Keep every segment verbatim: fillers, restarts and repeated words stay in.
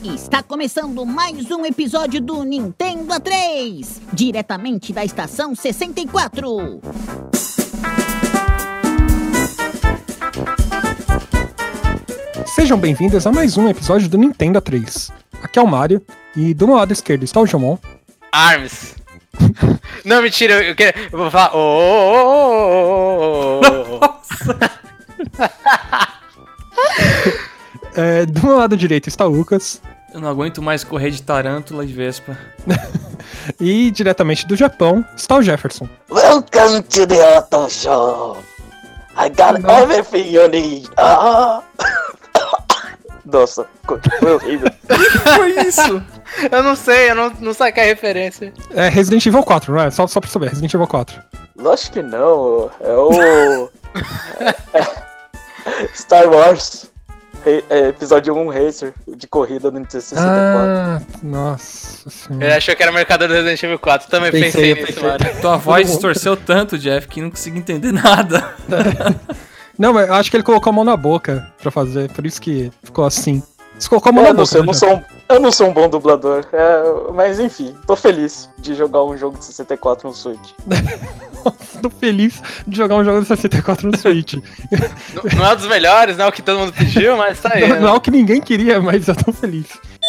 Está começando mais um episódio do Nintendo A três, diretamente da estação sessenta e quatro. Sejam bem-vindos a mais um episódio do Nintendo A três. Aqui é o Mario, e do meu lado esquerdo está o Jomon. Arms. Não, mentira, eu, quero, eu vou falar. Oh, oh, oh, oh, oh. Nossa. É, do meu lado direito está o Lucas. Eu não aguento mais correr de tarântula e vespa. E diretamente do Japão está o Jefferson. Welcome to the Auto Show. I got Não. everything you need. Ah. Nossa, foi horrível. O que foi isso? Eu não sei, eu não, não saquei a referência. É Resident Evil quatro, não é? Só, só pra saber, Resident Evil quatro. Lógico que não. É o. Star Wars. Re- é, episódio um Racer de corrida no Nintendo sessenta e quatro. Ah, nossa senhora. Ele achou que era o mercador do Resident Evil quatro. Também pensei, Pensei, nisso, pensei. mano. Tua voz distorceu tanto, Jeff, que não consegui entender nada. Não, mas eu acho que ele colocou a mão na boca pra fazer, por isso que ficou assim. Você colocou a mão É, na eu, não boca. sei, eu, né, não já? sou um, eu não sou um bom dublador. É, mas enfim, tô feliz de jogar um jogo de sessenta e quatro no Switch. Tô feliz de jogar um jogo de sessenta e quatro no Switch. Não, não é um dos melhores, não é o que todo mundo pediu, mas tá aí. Não, né? não é o que ninguém queria, mas eu tô feliz.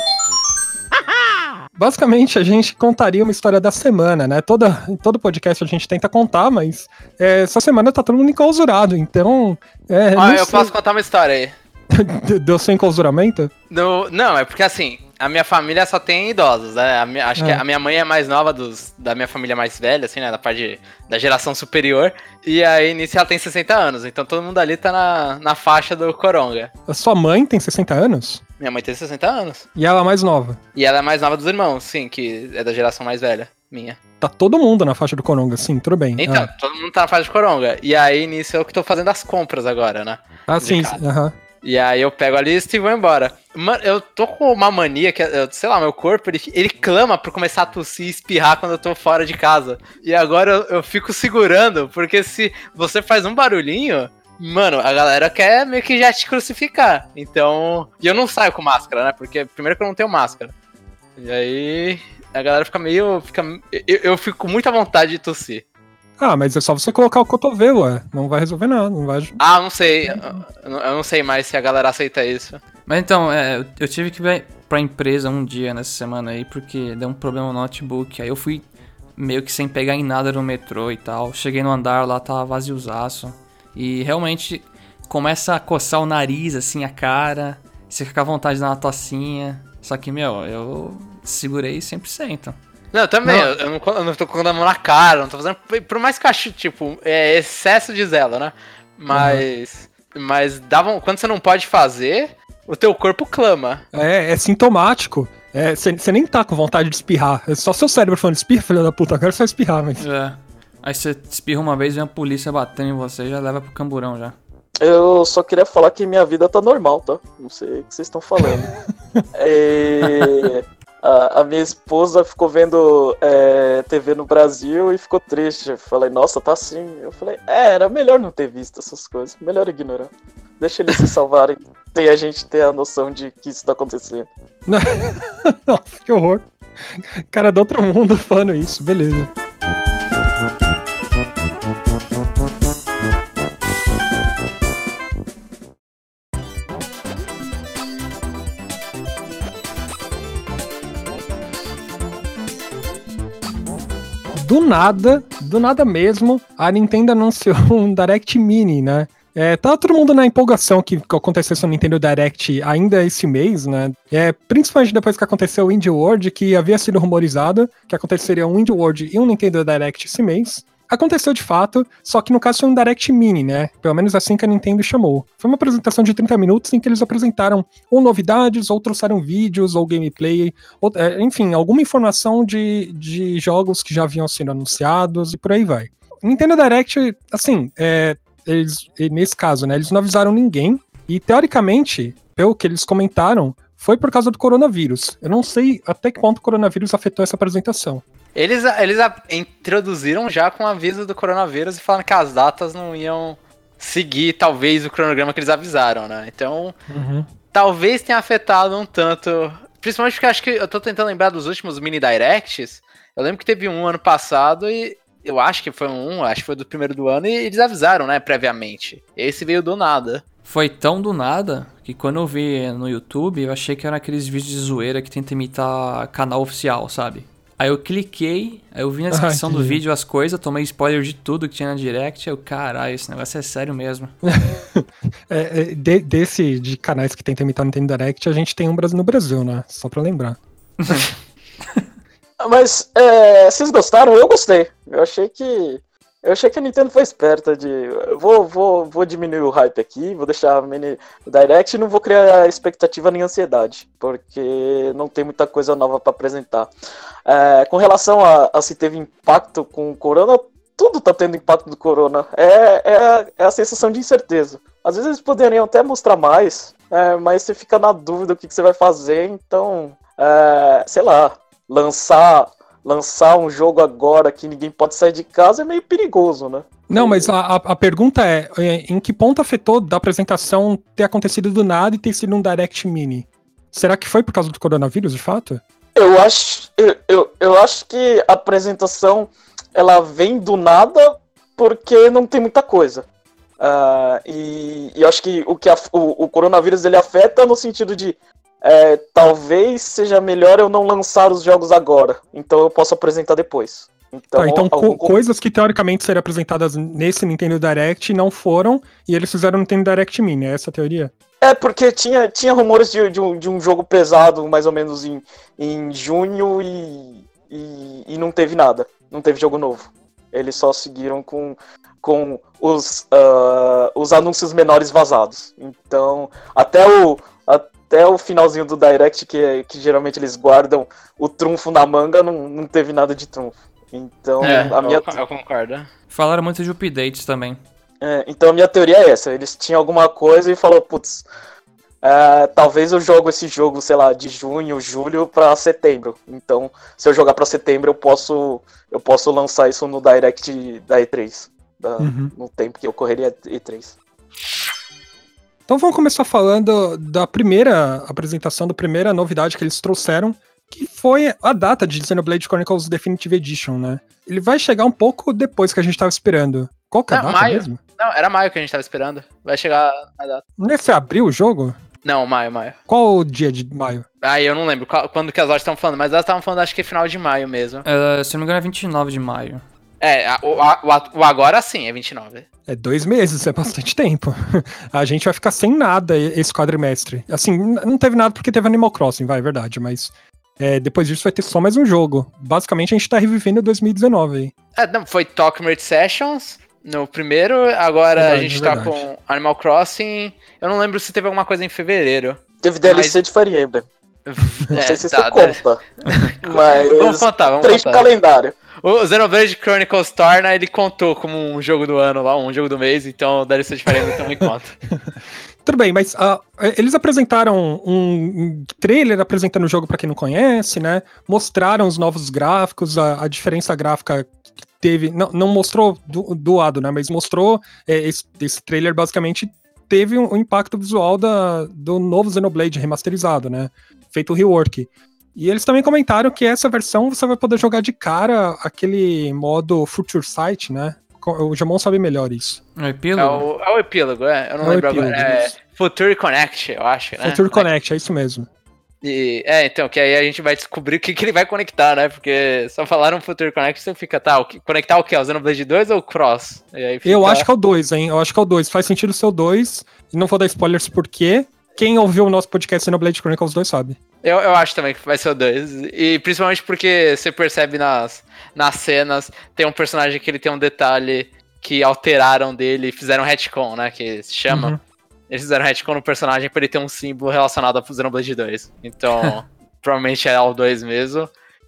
Basicamente, a gente contaria uma história da semana, né? Toda, em todo podcast a gente tenta contar, mas é, essa semana tá todo mundo enclausurado, então... É, Ó, não eu sei. posso contar uma história aí. Deu sem enclausuramento? No, não, é porque assim, a minha família só tem idosos, né? A minha- acho É. que a minha mãe é mais nova dos, da minha família mais velha, assim, né? Da parte de- da geração superior. E aí, nisso, ela tem sessenta anos. Então todo mundo ali tá na, na faixa do Coronga. A sua mãe tem sessenta anos? Minha mãe tem sessenta anos. E ela é mais nova. E ela é mais nova dos irmãos, sim, que é da geração mais velha, minha. Tá todo mundo na faixa do Coronga, sim, tudo bem. Então, Ah, todo mundo tá na faixa de Coronga. E aí, nisso, eu que tô fazendo as compras agora, né? ah de sim, casa. aham. E aí eu pego a lista e vou embora. Mano, eu tô com uma mania que, eu- sei lá, meu corpo, ele, ele clama pra começar a tossir e espirrar quando eu tô fora de casa. E agora eu, eu fico segurando, porque se você faz um barulhinho, mano, a galera quer meio que já te crucificar. Então, e eu não saio com máscara, né? Porque primeiro que eu não tenho máscara. E aí a galera fica meio... Fica, eu, eu fico com muita vontade de tossir. Ah, mas é só você colocar o cotovelo, ué. Não vai resolver nada, não vai... Ah, não sei. Eu, eu não sei mais se a galera aceita isso. Mas então, é, eu- eu tive que ir pra empresa um dia nessa semana aí, porque deu um problema no notebook. Aí eu fui meio que sem pegar em nada no metrô e tal. Cheguei no andar lá, tava vaziozaço. E realmente começa a coçar o nariz, assim, a cara. Você fica à vontade de dar uma tossinha. Só que, meu, eu segurei cem por cento. Não, eu também, Não. Eu, eu não, co- eu não tô colocando a mão na cara, não tô fazendo. Por mais que eu ache, tipo, é excesso de zelo, né? Mas. Mas dava, quando você não pode fazer, o teu corpo clama. É, é sintomático. Você nem tá com vontade de espirrar. É só seu cérebro falando, espirra, filho da puta, agora é só espirrar, mas... É. Aí você espirra uma vez, vem a polícia batendo em você e já leva pro camburão já. Eu só queria falar que minha vida tá normal, tá? Não sei o que vocês estão falando. É, a, a minha esposa ficou vendo é, T V no Brasil e ficou triste. Eu falei, nossa, tá assim. Eu falei, é, era melhor não ter visto essas coisas. Melhor ignorar. Deixa eles se salvarem sem a gente ter a noção de que isso tá acontecendo. Nossa, que horror. Cara do outro mundo falando isso, beleza. Do nada, do nada mesmo, a Nintendo anunciou um Direct Mini, né? É, tá todo mundo na empolgação que acontecesse o Nintendo Direct ainda esse mês, né? É, principalmente depois que aconteceu o Indie World, que havia sido rumorizado que aconteceria um Indie World e um Nintendo Direct esse mês. Aconteceu de fato, só que no caso foi um Direct Mini, né? Pelo menos assim que a Nintendo chamou. Foi uma apresentação de trinta minutos em que eles apresentaram ou novidades, ou trouxeram vídeos, ou gameplay, ou, é, enfim, alguma informação de, de jogos que já haviam sido anunciados e por aí vai. Nintendo Direct, assim, é, eles, nesse caso, né? Eles não avisaram ninguém e, teoricamente, pelo que eles comentaram, foi por causa do coronavírus. Eu não sei até que ponto o coronavírus afetou essa apresentação. Eles, eles a- introduziram já com o aviso do coronavírus e falando que as datas não iam seguir, talvez, o cronograma que eles avisaram, né? Então, Uhum. talvez tenha afetado um tanto Principalmente porque acho que eu tô tentando lembrar dos últimos mini directs. Eu lembro que teve um ano passado e eu acho que foi um, acho que foi do primeiro do ano, e eles avisaram, né, previamente. Esse veio do nada. Foi tão do nada que quando eu vi no YouTube, eu achei que eram aqueles vídeos de zoeira que tenta imitar canal oficial, sabe? Aí eu cliquei, aí eu vi na descrição do vídeo as coisas, tomei spoiler de tudo que tinha na Direct, aí eu, caralho, esse negócio é sério mesmo. é, é, de, desse, de canais que tentam imitar Nintendo Direct, a gente tem um no Brasil, né? Só pra lembrar. Mas, é, vocês gostaram? Eu gostei. Eu achei que... Eu achei que a Nintendo foi esperta de... Vou, vou, vou diminuir o hype aqui, vou deixar o mini Direct e não vou criar expectativa nem ansiedade, porque não tem muita coisa nova pra apresentar. É, com relação a, a se teve impacto com o Corona, tudo tá tendo impacto do Corona. É, é, é a sensação de incerteza. Às vezes eles poderiam até mostrar mais, é, mas você fica na dúvida do que, que você vai fazer, então... É, sei lá, lançar... Lançar um jogo agora que ninguém pode sair de casa é meio perigoso, né? Não, mas a, a, a pergunta é, em que ponto afetou da apresentação ter acontecido do nada e ter sido um Direct Mini? Será que foi por causa do coronavírus, de fato? Eu acho, eu, eu, eu acho que a apresentação, ela vem do nada porque não tem muita coisa. Uh, e, e eu acho que o, que a, o, o coronavírus ele afeta no sentido de É, talvez seja melhor eu não lançar os jogos agora, então eu posso apresentar depois. Então, ah, então algum... co- coisas que teoricamente seriam apresentadas nesse Nintendo Direct não foram, e eles fizeram o Nintendo Direct Mini, é essa a teoria? É, porque tinha, tinha rumores de, de, um, de um jogo pesado mais ou menos em, em junho e, e, e não teve nada, não teve jogo novo. Eles só seguiram com, com os, uh, os anúncios menores vazados. Então, até o... Até o finalzinho do Direct, que, que geralmente eles guardam o trunfo na manga, não, não teve nada de trunfo. Então, é, a minha... eu, eu concordo. Falaram muito de updates também. É, então, a minha teoria é essa. Eles tinham alguma coisa e falou, putz, é, talvez eu jogo esse jogo, sei lá, de junho, julho pra setembro. Então, se eu jogar pra setembro, eu posso, eu posso lançar isso no Direct da E três. Da, uhum. No tempo que ocorreria E três. Então vamos começar falando da primeira apresentação, da primeira novidade que eles trouxeram, que foi a data de Xenoblade Chronicles Definitive Edition, né? Ele vai chegar um pouco depois que a gente tava esperando. Qual que é a Não, data maio. mesmo? Não, era maio que a gente tava esperando. Vai chegar na data. Não é abril o jogo? Não, maio, maio. Qual o dia de maio? Ah, eu não lembro qual, quando que as lojas estavam falando, mas elas estavam falando acho que final de maio mesmo. Uh, se não me engano é vinte e nove de maio. É, a, o, a, o agora sim, é vinte e nove. É dois meses, é bastante tempo. A gente vai ficar sem nada esse quadrimestre. Assim, não teve nada porque teve Animal Crossing, vai, é verdade, mas é, depois disso vai ter só mais um jogo. Basicamente a gente tá revivendo dois mil e dezenove aí. É, não, foi Talkmart Sessions no primeiro, agora verdade, a gente tá verdade. com Animal Crossing. Eu não lembro se teve alguma coisa em fevereiro. Teve D L C mas... de Fire Emblem. Não é, sei se tá, você conta. Mas vamos contar, vamos três contar. calendário. O Xenoblade Chronicles Torna, ele contou como um jogo do ano lá, um jogo do mês, então o D L C de Fire Emblem também conta. Tudo bem, mas uh, eles apresentaram um trailer apresentando o jogo pra quem não conhece, né? Mostraram os novos gráficos, a, a diferença gráfica que teve. Não, não mostrou do, doado, né? Mas mostrou é, esse, esse trailer basicamente teve um, um impacto visual da, do novo Xenoblade remasterizado, né? Feito o rework. E eles também comentaram que essa versão você vai poder jogar de cara aquele modo Future Sight, né? O Jamon sabe melhor isso. É o epílogo? É o, é o epílogo, é. Eu não é lembro epílogo, agora. É Future Connect, eu acho, né? Future Connect, é isso mesmo. E, é, então, que aí a gente vai descobrir o que, que ele vai conectar, né? Porque só falaram Future Connect, você fica, tá, o que, conectar o quê? O Xenoblade dois ou o Cross? E aí fica... Eu acho que é o dois, hein? Eu acho que é o dois. Faz sentido ser o dois. E não vou dar spoilers por quê. Quem ouviu o nosso podcast Xenoblade Chronicles dois sabe. Eu, eu acho também que vai ser o dois. E principalmente porque você percebe nas, nas cenas, tem um personagem que ele tem um detalhe que alteraram dele e fizeram retcon, né? Que se chama. Uhum. Eles fizeram retcon no personagem pra ele ter um símbolo relacionado ao Xenoblade dois. Então, provavelmente é o dois mesmo.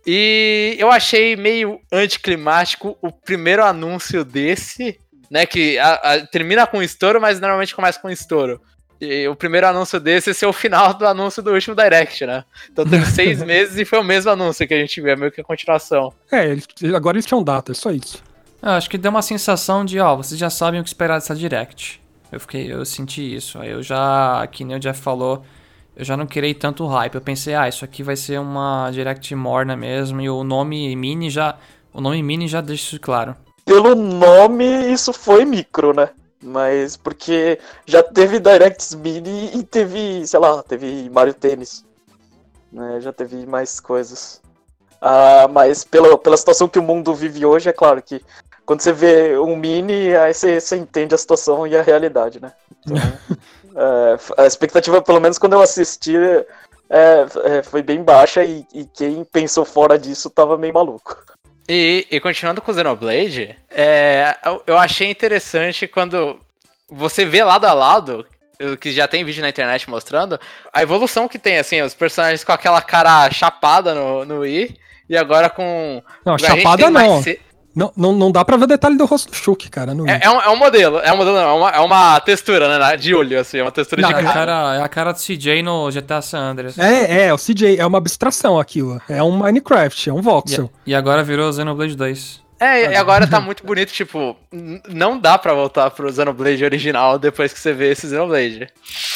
E eu achei meio anticlimático o primeiro anúncio desse, né? Que a, a, termina com um estouro, mas normalmente começa com um estouro. E o primeiro anúncio desse é o final do anúncio do último Direct, né? Então teve seis meses e foi o mesmo anúncio que a gente viu, é meio que a continuação. É, eles, agora eles tinham data, é só isso. Eu acho que deu uma sensação de, ó, vocês já sabem o que esperar dessa Direct. Eu fiquei, eu senti isso. Aí eu já, que nem o Jeff falou, eu já não queria tanto hype. Eu pensei, ah, isso aqui vai ser uma Direct morna mesmo, e o nome Mini já, o nome Mini já deixa isso claro. Pelo nome, isso foi micro, né? Mas porque já teve Directs Mini e teve, sei lá, teve Mario Tennis. Né? Já teve mais coisas. Ah, mas pela, pela situação que o mundo vive hoje, é claro que quando você vê um Mini, aí você, você entende a situação e a realidade, né? Então, é, a expectativa, pelo menos quando eu assisti, é, é, foi bem baixa e, e quem pensou fora disso tava meio maluco. E, e continuando com o Xenoblade, é, eu, eu achei interessante quando você vê lado a lado, que já tem vídeo na internet mostrando, a evolução que tem, assim, os personagens com aquela cara chapada no, no Wii, e agora com... Não, chapada não. Ce... não. Não não dá pra ver detalhe do rosto do Shulk, cara. No é, é, um, é um modelo, é um modelo, não, é uma, é uma textura, né, de olho, assim, é uma textura não, de é cara. cara. É a cara do C J no G T A San Andreas. É, é, o C J, é uma abstração aquilo. É um Minecraft, é um voxel. E, e agora virou Xenoblade dois. É, e agora tá muito bonito, tipo, n- não dá pra voltar pro Xenoblade original depois que você vê esse Xenoblade.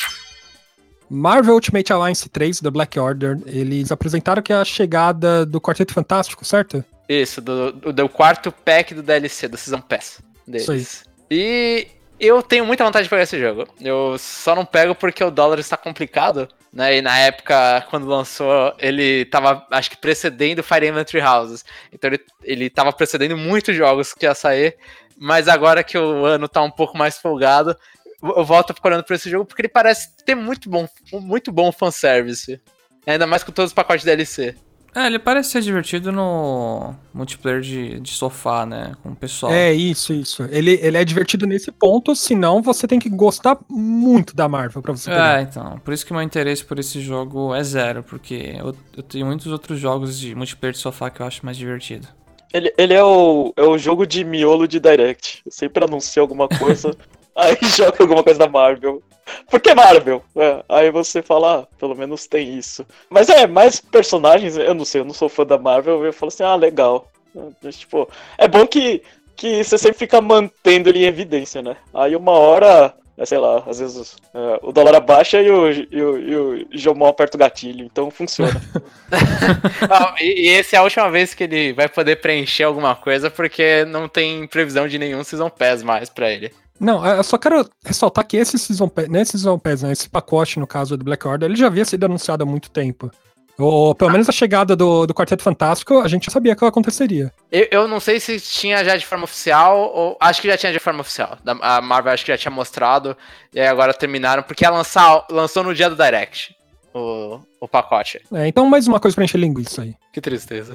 Marvel Ultimate Alliance três, da Black Order, eles apresentaram que é a chegada do Quarteto Fantástico, certo? Isso, do, do, do quarto pack do D L C, do Season Pass deles. Isso aí. E eu tenho muita vontade de pegar esse jogo. Eu só não pego porque o dólar está complicado, né? E na época, quando lançou, ele tava, acho que, precedendo Fire Emblem Three Houses. Então ele, ele tava precedendo muitos jogos que ia sair. Mas agora que o ano tá um pouco mais folgado, eu volto procurando por esse jogo porque ele parece ter muito bom, muito bom fanservice. Ainda mais com todos os pacotes de D L C. É, ele parece ser divertido no multiplayer de, de sofá, né? Com o pessoal. É, isso, isso. Ele, ele é divertido nesse ponto, senão você tem que gostar muito da Marvel pra você pegar. É, então. Por isso que o meu interesse por esse jogo é zero, porque eu, eu tenho muitos outros jogos de multiplayer de sofá que eu acho mais divertido. Ele, ele é, o, é o jogo de miolo de Direct. Sempre anuncia alguma coisa, aí joga alguma coisa da Marvel. Por que Marvel? É, aí você fala, ah, pelo menos tem isso. Mas é, mais personagens, eu não sei, eu não sou fã da Marvel, eu falo assim, ah, legal. É, tipo, é bom que, que você sempre fica mantendo ele em evidência, né? Aí uma hora, sei lá, às vezes é, o dólar abaixa e o, e o, e o Jomon aperta o gatilho, então funciona. Não, e, e essa é a última vez que ele vai poder preencher alguma coisa, porque não tem previsão de nenhum Season Pass mais pra ele. Não, eu só quero ressaltar que esse Season Pass, nesse Season Pass, né, esse pacote, no caso do Black Order, ele já havia sido anunciado há muito tempo. Ou pelo menos a chegada do, do Quarteto Fantástico, a gente já sabia que ela aconteceria. Eu, eu não sei se tinha já de forma oficial, ou acho que já tinha de forma oficial. A Marvel acho que já tinha mostrado, e aí agora terminaram, porque ela lançar, lançou no dia do Direct o, o pacote. É, então mais uma coisa pra encher linguiça aí. Que tristeza.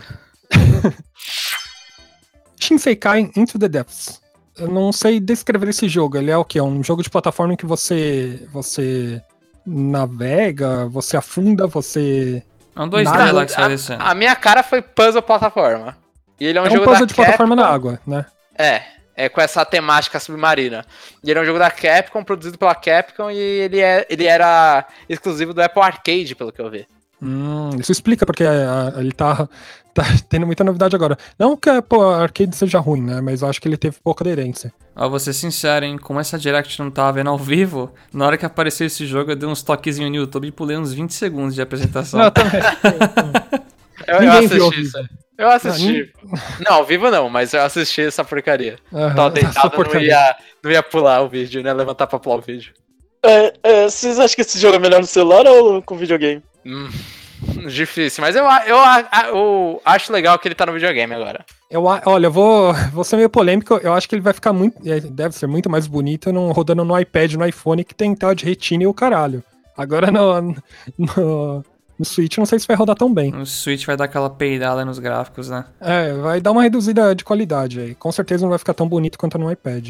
Shinseikai Into the Depths. Eu não sei descrever esse jogo. Ele é o quê? É um jogo de plataforma em que você, você navega, você afunda, você... É um dois Nada. D lá que você vai descendo. A minha cara foi puzzle plataforma. E ele é um É um jogo puzzle da de plataforma Capcom. na água, né? É, é com essa temática submarina. E ele é um jogo da Capcom, produzido pela Capcom, e ele, é, ele era exclusivo do Apple Arcade, pelo que eu vi. Hum, isso explica porque a- ele tá, tá tendo muita novidade agora. Não que pô, a arcade seja ruim, né? Mas eu acho que ele teve pouca aderência. Ó, vou ser sincero, hein? Como essa Direct não tava vendo ao vivo, na hora que apareceu esse jogo, eu dei uns toquezinhos no YouTube e pulei uns vinte segundos de apresentação. Não, também. Eu, eu Ninguém viu ao assisti vivo. isso. Eu assisti. Não, ao vivo não, mas eu assisti essa porcaria. Aham, Tava essa deitado, não porcaria. ia, não ia pular o vídeo, né? Levantar pra pular o vídeo. É, é, vocês acham que esse jogo é melhor no celular ou com videogame? Hum, difícil, mas eu, eu, eu, eu acho legal que ele tá no videogame agora. Eu, a- olha, eu vou, vou ser meio polêmico. Eu acho que ele vai ficar muito. é, Deve ser muito mais bonito no- rodando no iPad, no iPhone, que tem tela de retina e o caralho. Agora no, no, no Switch, não sei se vai rodar tão bem. O Switch vai dar aquela peidada nos gráficos, né? É, vai dar uma reduzida de qualidade aí. Com certeza não vai ficar tão bonito quanto no iPad.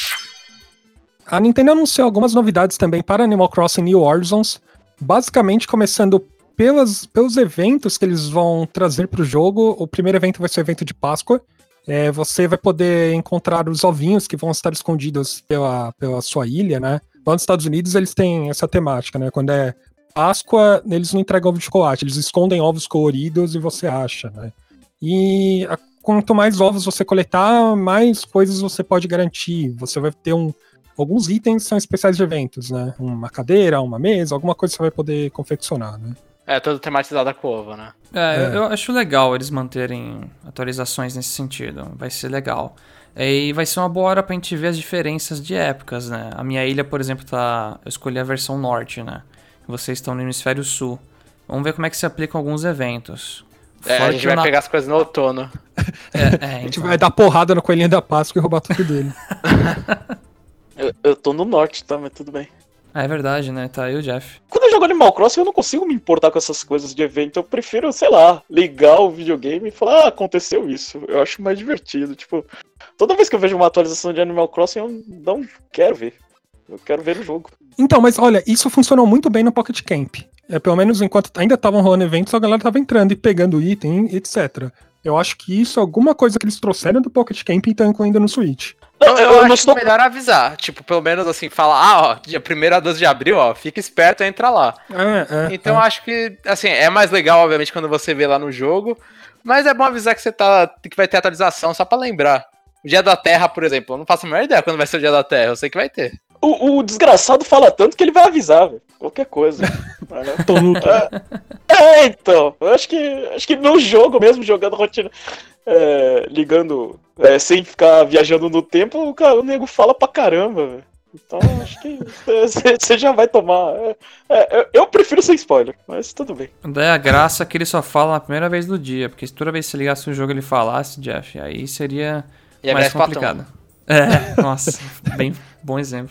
A Nintendo anunciou algumas novidades também para Animal Crossing New Horizons. Basicamente, começando pelas, pelos eventos que eles vão trazer para o jogo. O primeiro evento vai ser o evento de Páscoa. É, você vai poder encontrar os ovinhos que vão estar escondidos pela, pela sua ilha, né? Lá nos Estados Unidos eles têm essa temática, né? Quando é Páscoa, eles não entregam ovo de chocolate, eles escondem ovos coloridos e você acha, né? E a- quanto mais ovos você coletar, mais coisas você pode garantir. Você vai ter um, alguns itens são especiais de eventos, né? Uma cadeira, uma mesa, alguma coisa você vai poder confeccionar, né? É, todo tematizado com ovo, né? É, É. eu acho legal eles manterem atualizações nesse sentido. Vai ser legal. E vai ser uma boa hora pra gente ver as diferenças de épocas, né? A minha ilha, por exemplo, tá... eu escolhi a versão norte, né? Vocês estão no hemisfério sul. Vamos ver como é que se aplicam alguns eventos. É, a Fora gente que vai o na- pegar as coisas no outono. É, é, A gente então. vai dar porrada no Coelhinho da Páscoa e roubar tudo dele. Eu, eu tô no norte, tá? Mas tudo bem. Ah, é verdade, né? Tá aí o Jeff. Quando eu jogo Animal Crossing, eu não consigo me importar com essas coisas de evento. Eu prefiro, sei lá, ligar o videogame e falar, ah, aconteceu isso. Eu acho mais divertido. Tipo, toda vez que eu vejo uma atualização de Animal Crossing, eu não quero ver. Eu quero ver o jogo. Então, mas olha, isso funcionou muito bem no Pocket Camp. É, pelo menos enquanto ainda estavam rolando eventos, a galera tava entrando e pegando item, etcétera. Eu acho que isso é alguma coisa que eles trouxeram do Pocket Camp e estão incluindo no Switch. Eu, Não, eu, eu não acho estou- melhor avisar. Tipo, pelo menos assim, falar, ah, ó, dia primeiro a doze de abril, ó, fica esperto e entra lá. É, é, Então eu acho que, assim, é mais legal, obviamente, quando você vê lá no jogo. Mas é bom avisar que você tá. Que vai ter atualização só pra lembrar. O dia da Terra, por exemplo, eu não faço a menor ideia quando vai ser o dia da Terra, eu sei que vai ter. O, o desgraçado fala tanto que ele vai avisar, velho. Qualquer coisa. Mas, né? Tô no- É, então. Eu acho que, acho que no jogo mesmo, jogando rotina, é, ligando, é, sem ficar viajando no tempo, o, cara, o nego fala pra caramba, velho. Então acho que você já vai tomar. É, é, eu- eu prefiro sem spoiler, mas tudo bem. Daí a graça é que ele só fala na primeira vez do dia, porque se toda vez que você ligasse o jogo ele falasse, Jeff, aí seria E é mais mais Platão. complicado. É, nossa, bem bom exemplo.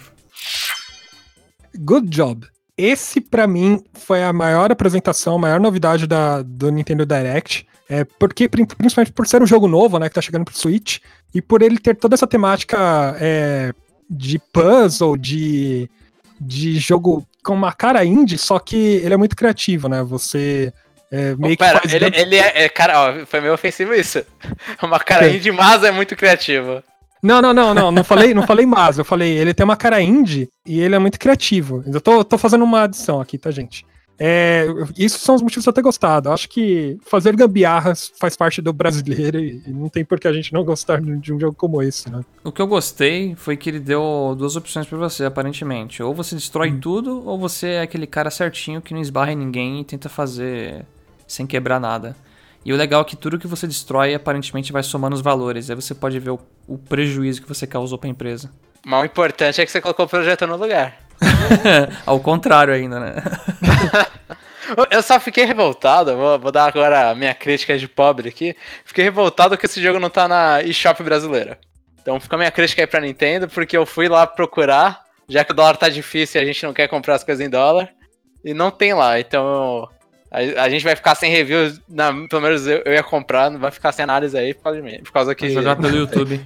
Good job. Esse, pra mim, foi a maior apresentação, a maior novidade da, do Nintendo Direct. É, porque, prin- principalmente por ser um jogo novo, né, que tá chegando pro Switch, e por ele ter toda essa temática é, de puzzle, de, de jogo com uma cara indie, só que ele é muito criativo, né? Você é, meio Pô, pera, que faz... ele, ele é, é, cara, ó, foi meio ofensivo isso. Uma carinha de Masa é muito criativa. Não, não, não, não, não falei, não falei mas, eu falei, ele tem uma cara indie e ele é muito criativo. Eu tô, tô fazendo uma adição aqui, tá, gente? É, isso são os motivos de eu ter gostado. Eu acho que fazer gambiarras faz parte do brasileiro e e não tem por que a gente não gostar de um jogo como esse, né? O que eu gostei foi que ele deu duas opções pra você, aparentemente. Ou você destrói tudo, ou você é aquele cara certinho que não esbarra em ninguém e tenta fazer sem quebrar nada. E o legal é que tudo que você destrói, aparentemente, vai somando os valores. Aí você pode ver o, o prejuízo que você causou pra empresa. Mas o importante é que você colocou o projetor no lugar. Ao contrário ainda, né? Eu só fiquei revoltado, vou, vou dar agora a minha crítica de pobre aqui. Fiquei revoltado que esse jogo não tá na eShop brasileira. Então fica a minha crítica aí pra Nintendo, porque eu fui lá procurar, já que o dólar tá difícil e a gente não quer comprar as coisas em dólar, e não tem lá. Então a, a gente vai ficar sem review, na, pelo menos eu, eu ia comprar, não vai ficar sem análise aí por causa de mim. Por causa que. Vai jogar pelo YouTube.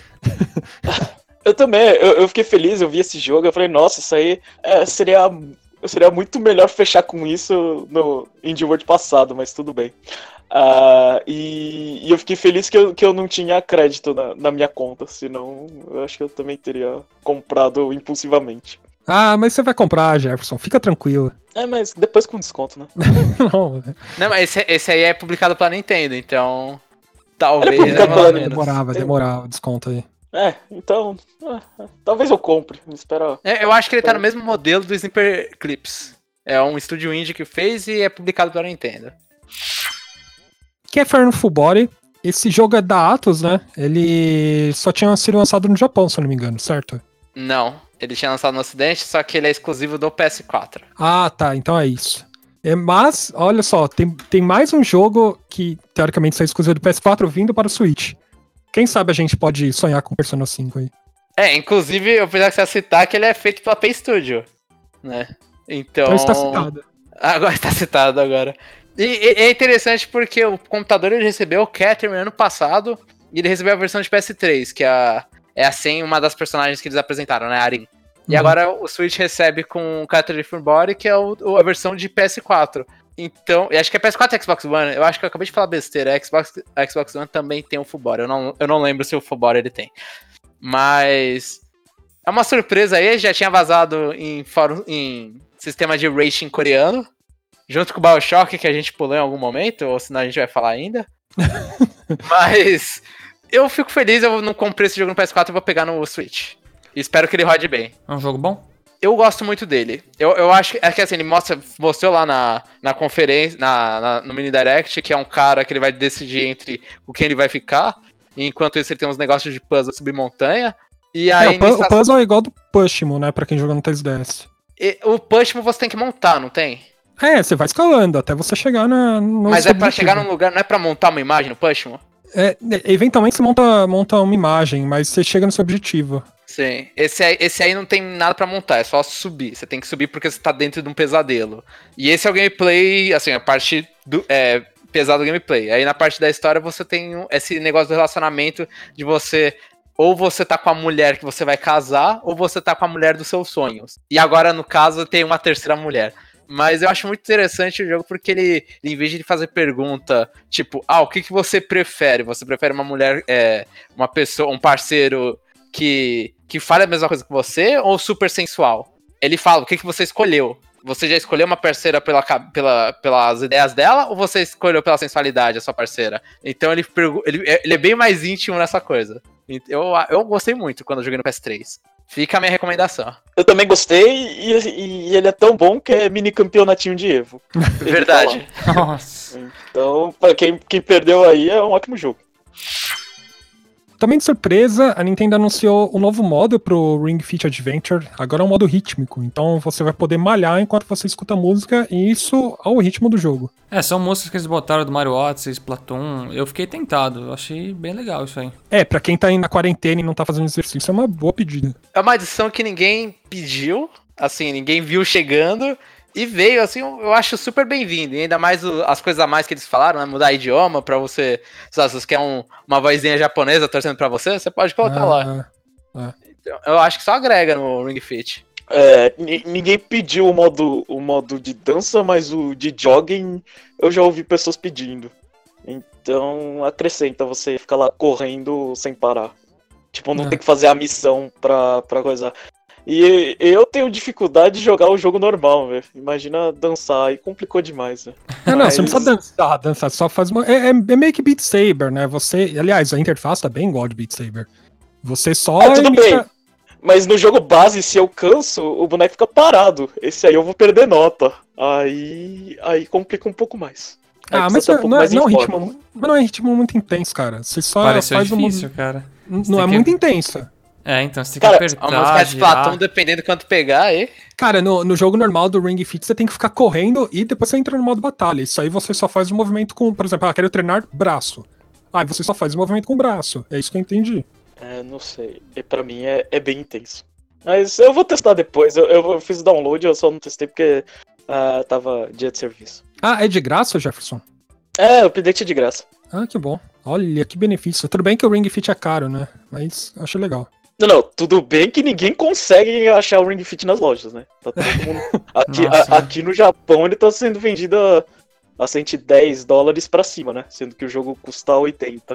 Eu também, eu, eu fiquei feliz, eu vi esse jogo, eu falei, nossa, isso aí é, seria, seria muito melhor fechar com isso no Indie World passado, mas tudo bem. Ah, e, e eu fiquei feliz que eu, que eu não tinha crédito na, na minha conta, senão eu acho que eu também teria comprado impulsivamente. Ah, mas você vai comprar, Jefferson, fica tranquilo. É, mas depois com desconto, né? Não, Não, mas esse, esse aí é publicado pela Nintendo, então. Ele Talvez. é publicado demore pela menos. demorava, demorava o desconto aí. É, então, é, é, talvez eu compre, espera. É, eu acho que ele tá no mesmo modelo do Sniper Clips. É um estúdio indie que fez e é publicado pela Nintendo. Kefern Full Body, esse jogo é da Atlus, né? Ele só tinha sido lançado no Japão, se eu não me engano, certo? Não, ele tinha lançado no Ocidente, só que ele é exclusivo do P S quatro. Ah, tá, então é isso. É, mas, olha só, tem, tem mais um jogo que, teoricamente, sai exclusivo do P S quatro vindo para o Switch. Quem sabe a gente pode sonhar com Persona cinco aí. É, inclusive, eu precisava que você citar que ele é feito pela P Studio, né? Então... Então está citado. Agora está citado agora. E, e é interessante porque o computador ele recebeu o Catherine ano passado e ele recebeu a versão de P S três, que é, a, é assim uma das personagens que eles apresentaram, né, a Arin. E Uhum. agora o Switch recebe com o Catherine Full Body, que é o, o- a versão de P S quatro. Então, eu acho que é P S quatro e Xbox One, eu acho que eu acabei de falar besteira, a Xbox, a Xbox One também tem o Full Body, eu não, eu não lembro se o Full Body ele tem. Mas é uma surpresa aí, já tinha vazado em, fórum, em sistema de rating coreano, junto com o BioShock, que a gente pulou em algum momento, ou senão a gente vai falar ainda. Mas eu fico feliz, eu não comprei esse jogo no P S quatro, eu vou pegar no Switch. Espero que ele rode bem. É um jogo bom? Eu gosto muito dele. Eu, eu acho que, é que assim, ele mostra, mostrou lá na, na conferência, na, na, no Mini Direct, que é um cara que ele vai decidir entre com quem ele vai ficar. E enquanto isso, ele tem uns negócios de puzzle subir montanha. E aí, É, o, pu- nessa- o puzzle é igual do Pushmo, né? Pra quem joga no três D S. e- o Pushmo você tem que montar, não tem? É, você vai escalando até você chegar na, no Mas seu é pra objetivo. chegar num lugar, não é pra montar uma imagem no Pushmo? É, eventualmente você monta, monta uma imagem, mas você chega no seu objetivo. Sim. Esse aí, esse aí não tem nada pra montar, é só subir. Você tem que subir porque você tá dentro de um pesadelo. E esse é o gameplay, assim, a parte do, é, pesada do gameplay. Aí na parte da história você tem um- esse negócio do relacionamento de você... Ou você tá com a mulher que você vai casar, ou você tá com a mulher dos seus sonhos. E agora, no caso, tem uma terceira mulher. Mas eu acho muito interessante o jogo porque ele, em vez de ele fazer pergunta, tipo, ah, o que, que você prefere? Você prefere uma mulher, é, uma pessoa, um parceiro que, que fale a mesma coisa que você ou super sensual? Ele fala, o que, que você escolheu? Você já escolheu uma parceira pela, ca- pela, pelas ideias dela ou você escolheu pela sensualidade a sua parceira? Então ele, pergu- ele, ele é bem mais íntimo nessa coisa. Eu, eu gostei muito quando eu joguei no P S três. Fica a minha recomendação. Eu também gostei e, e ele é tão bom que é mini campeonatinho de Evo. Verdade. Nossa. Então, pra quem, quem perdeu aí, é um ótimo jogo. Também de surpresa, a Nintendo anunciou um novo modo pro Ring Fit Adventure. Agora é um modo rítmico, então você vai poder malhar enquanto você escuta a música, e isso ao ritmo do jogo. É, são músicas que eles botaram do Mario Odyssey, Splatoon. Eu fiquei tentado, eu achei bem legal isso aí. É, pra quem tá aí na quarentena e não tá fazendo exercício, é uma boa pedida. É uma edição que ninguém pediu, assim, ninguém viu chegando. E veio, assim, eu acho super bem-vindo. E ainda mais o- as coisas a mais que eles falaram, né? Mudar idioma pra você. Se você quer um, uma vozinha japonesa torcendo pra você, você pode colocar lá. Ah, Então, eu acho que só agrega no Ring Fit. É, ni- ninguém pediu o modo, o modo de dança, mas o de jogging eu já ouvi pessoas pedindo. Então acrescenta você ficar lá correndo sem parar. Tipo, não É. tem que fazer a missão pra, pra coisa. E eu tenho dificuldade de jogar o jogo normal, velho. Imagina dançar, aí complicou demais, velho. É, não, você não Mas- precisa dançar, dançar, só faz uma. É, é- é meio que Beat Saber, né? Você. Aliás, a interface tá bem igual de Beat Saber. Você só. É, tudo imita- bem. Mas no jogo base, se eu canso, o boneco fica parado. Esse aí eu vou perder nota. Aí. Aí complica um pouco mais. Aí Ah, precisa mas ser um não, pouco não é, mais não é um em forma. ritmo, mas não é um ritmo muito intenso, cara. Você só Pareceu faz difícil, uma. cara. Não tem é que- muito intensa. É, então você tem que Cara, apertar, A música de girar. Platão, dependendo do quanto pegar, aí. Cara, no, no jogo normal do Ring Fit, você tem que ficar correndo e depois você entra no modo batalha. Isso aí você só faz o movimento com, por exemplo, ah, quero treinar braço. Ah, você só faz o movimento com o braço. É isso que eu entendi. É, não sei. E pra mim é, é bem intenso. Mas eu vou testar depois. Eu, eu fiz download, eu só não testei porque ah, tava dia de serviço. Ah, é de graça, Jefferson? É, o update é de graça. Ah, que bom. Olha, que benefício. Tudo bem que o Ring Fit é caro, né? Mas acho legal. Não, não, tudo bem que ninguém consegue achar o Ring Fit nas lojas, né? Tá todo mundo... aqui, Nossa. a- aqui no Japão ele tá sendo vendido a, a cento e dez dólares pra cima, né? Sendo que o jogo custa oitenta.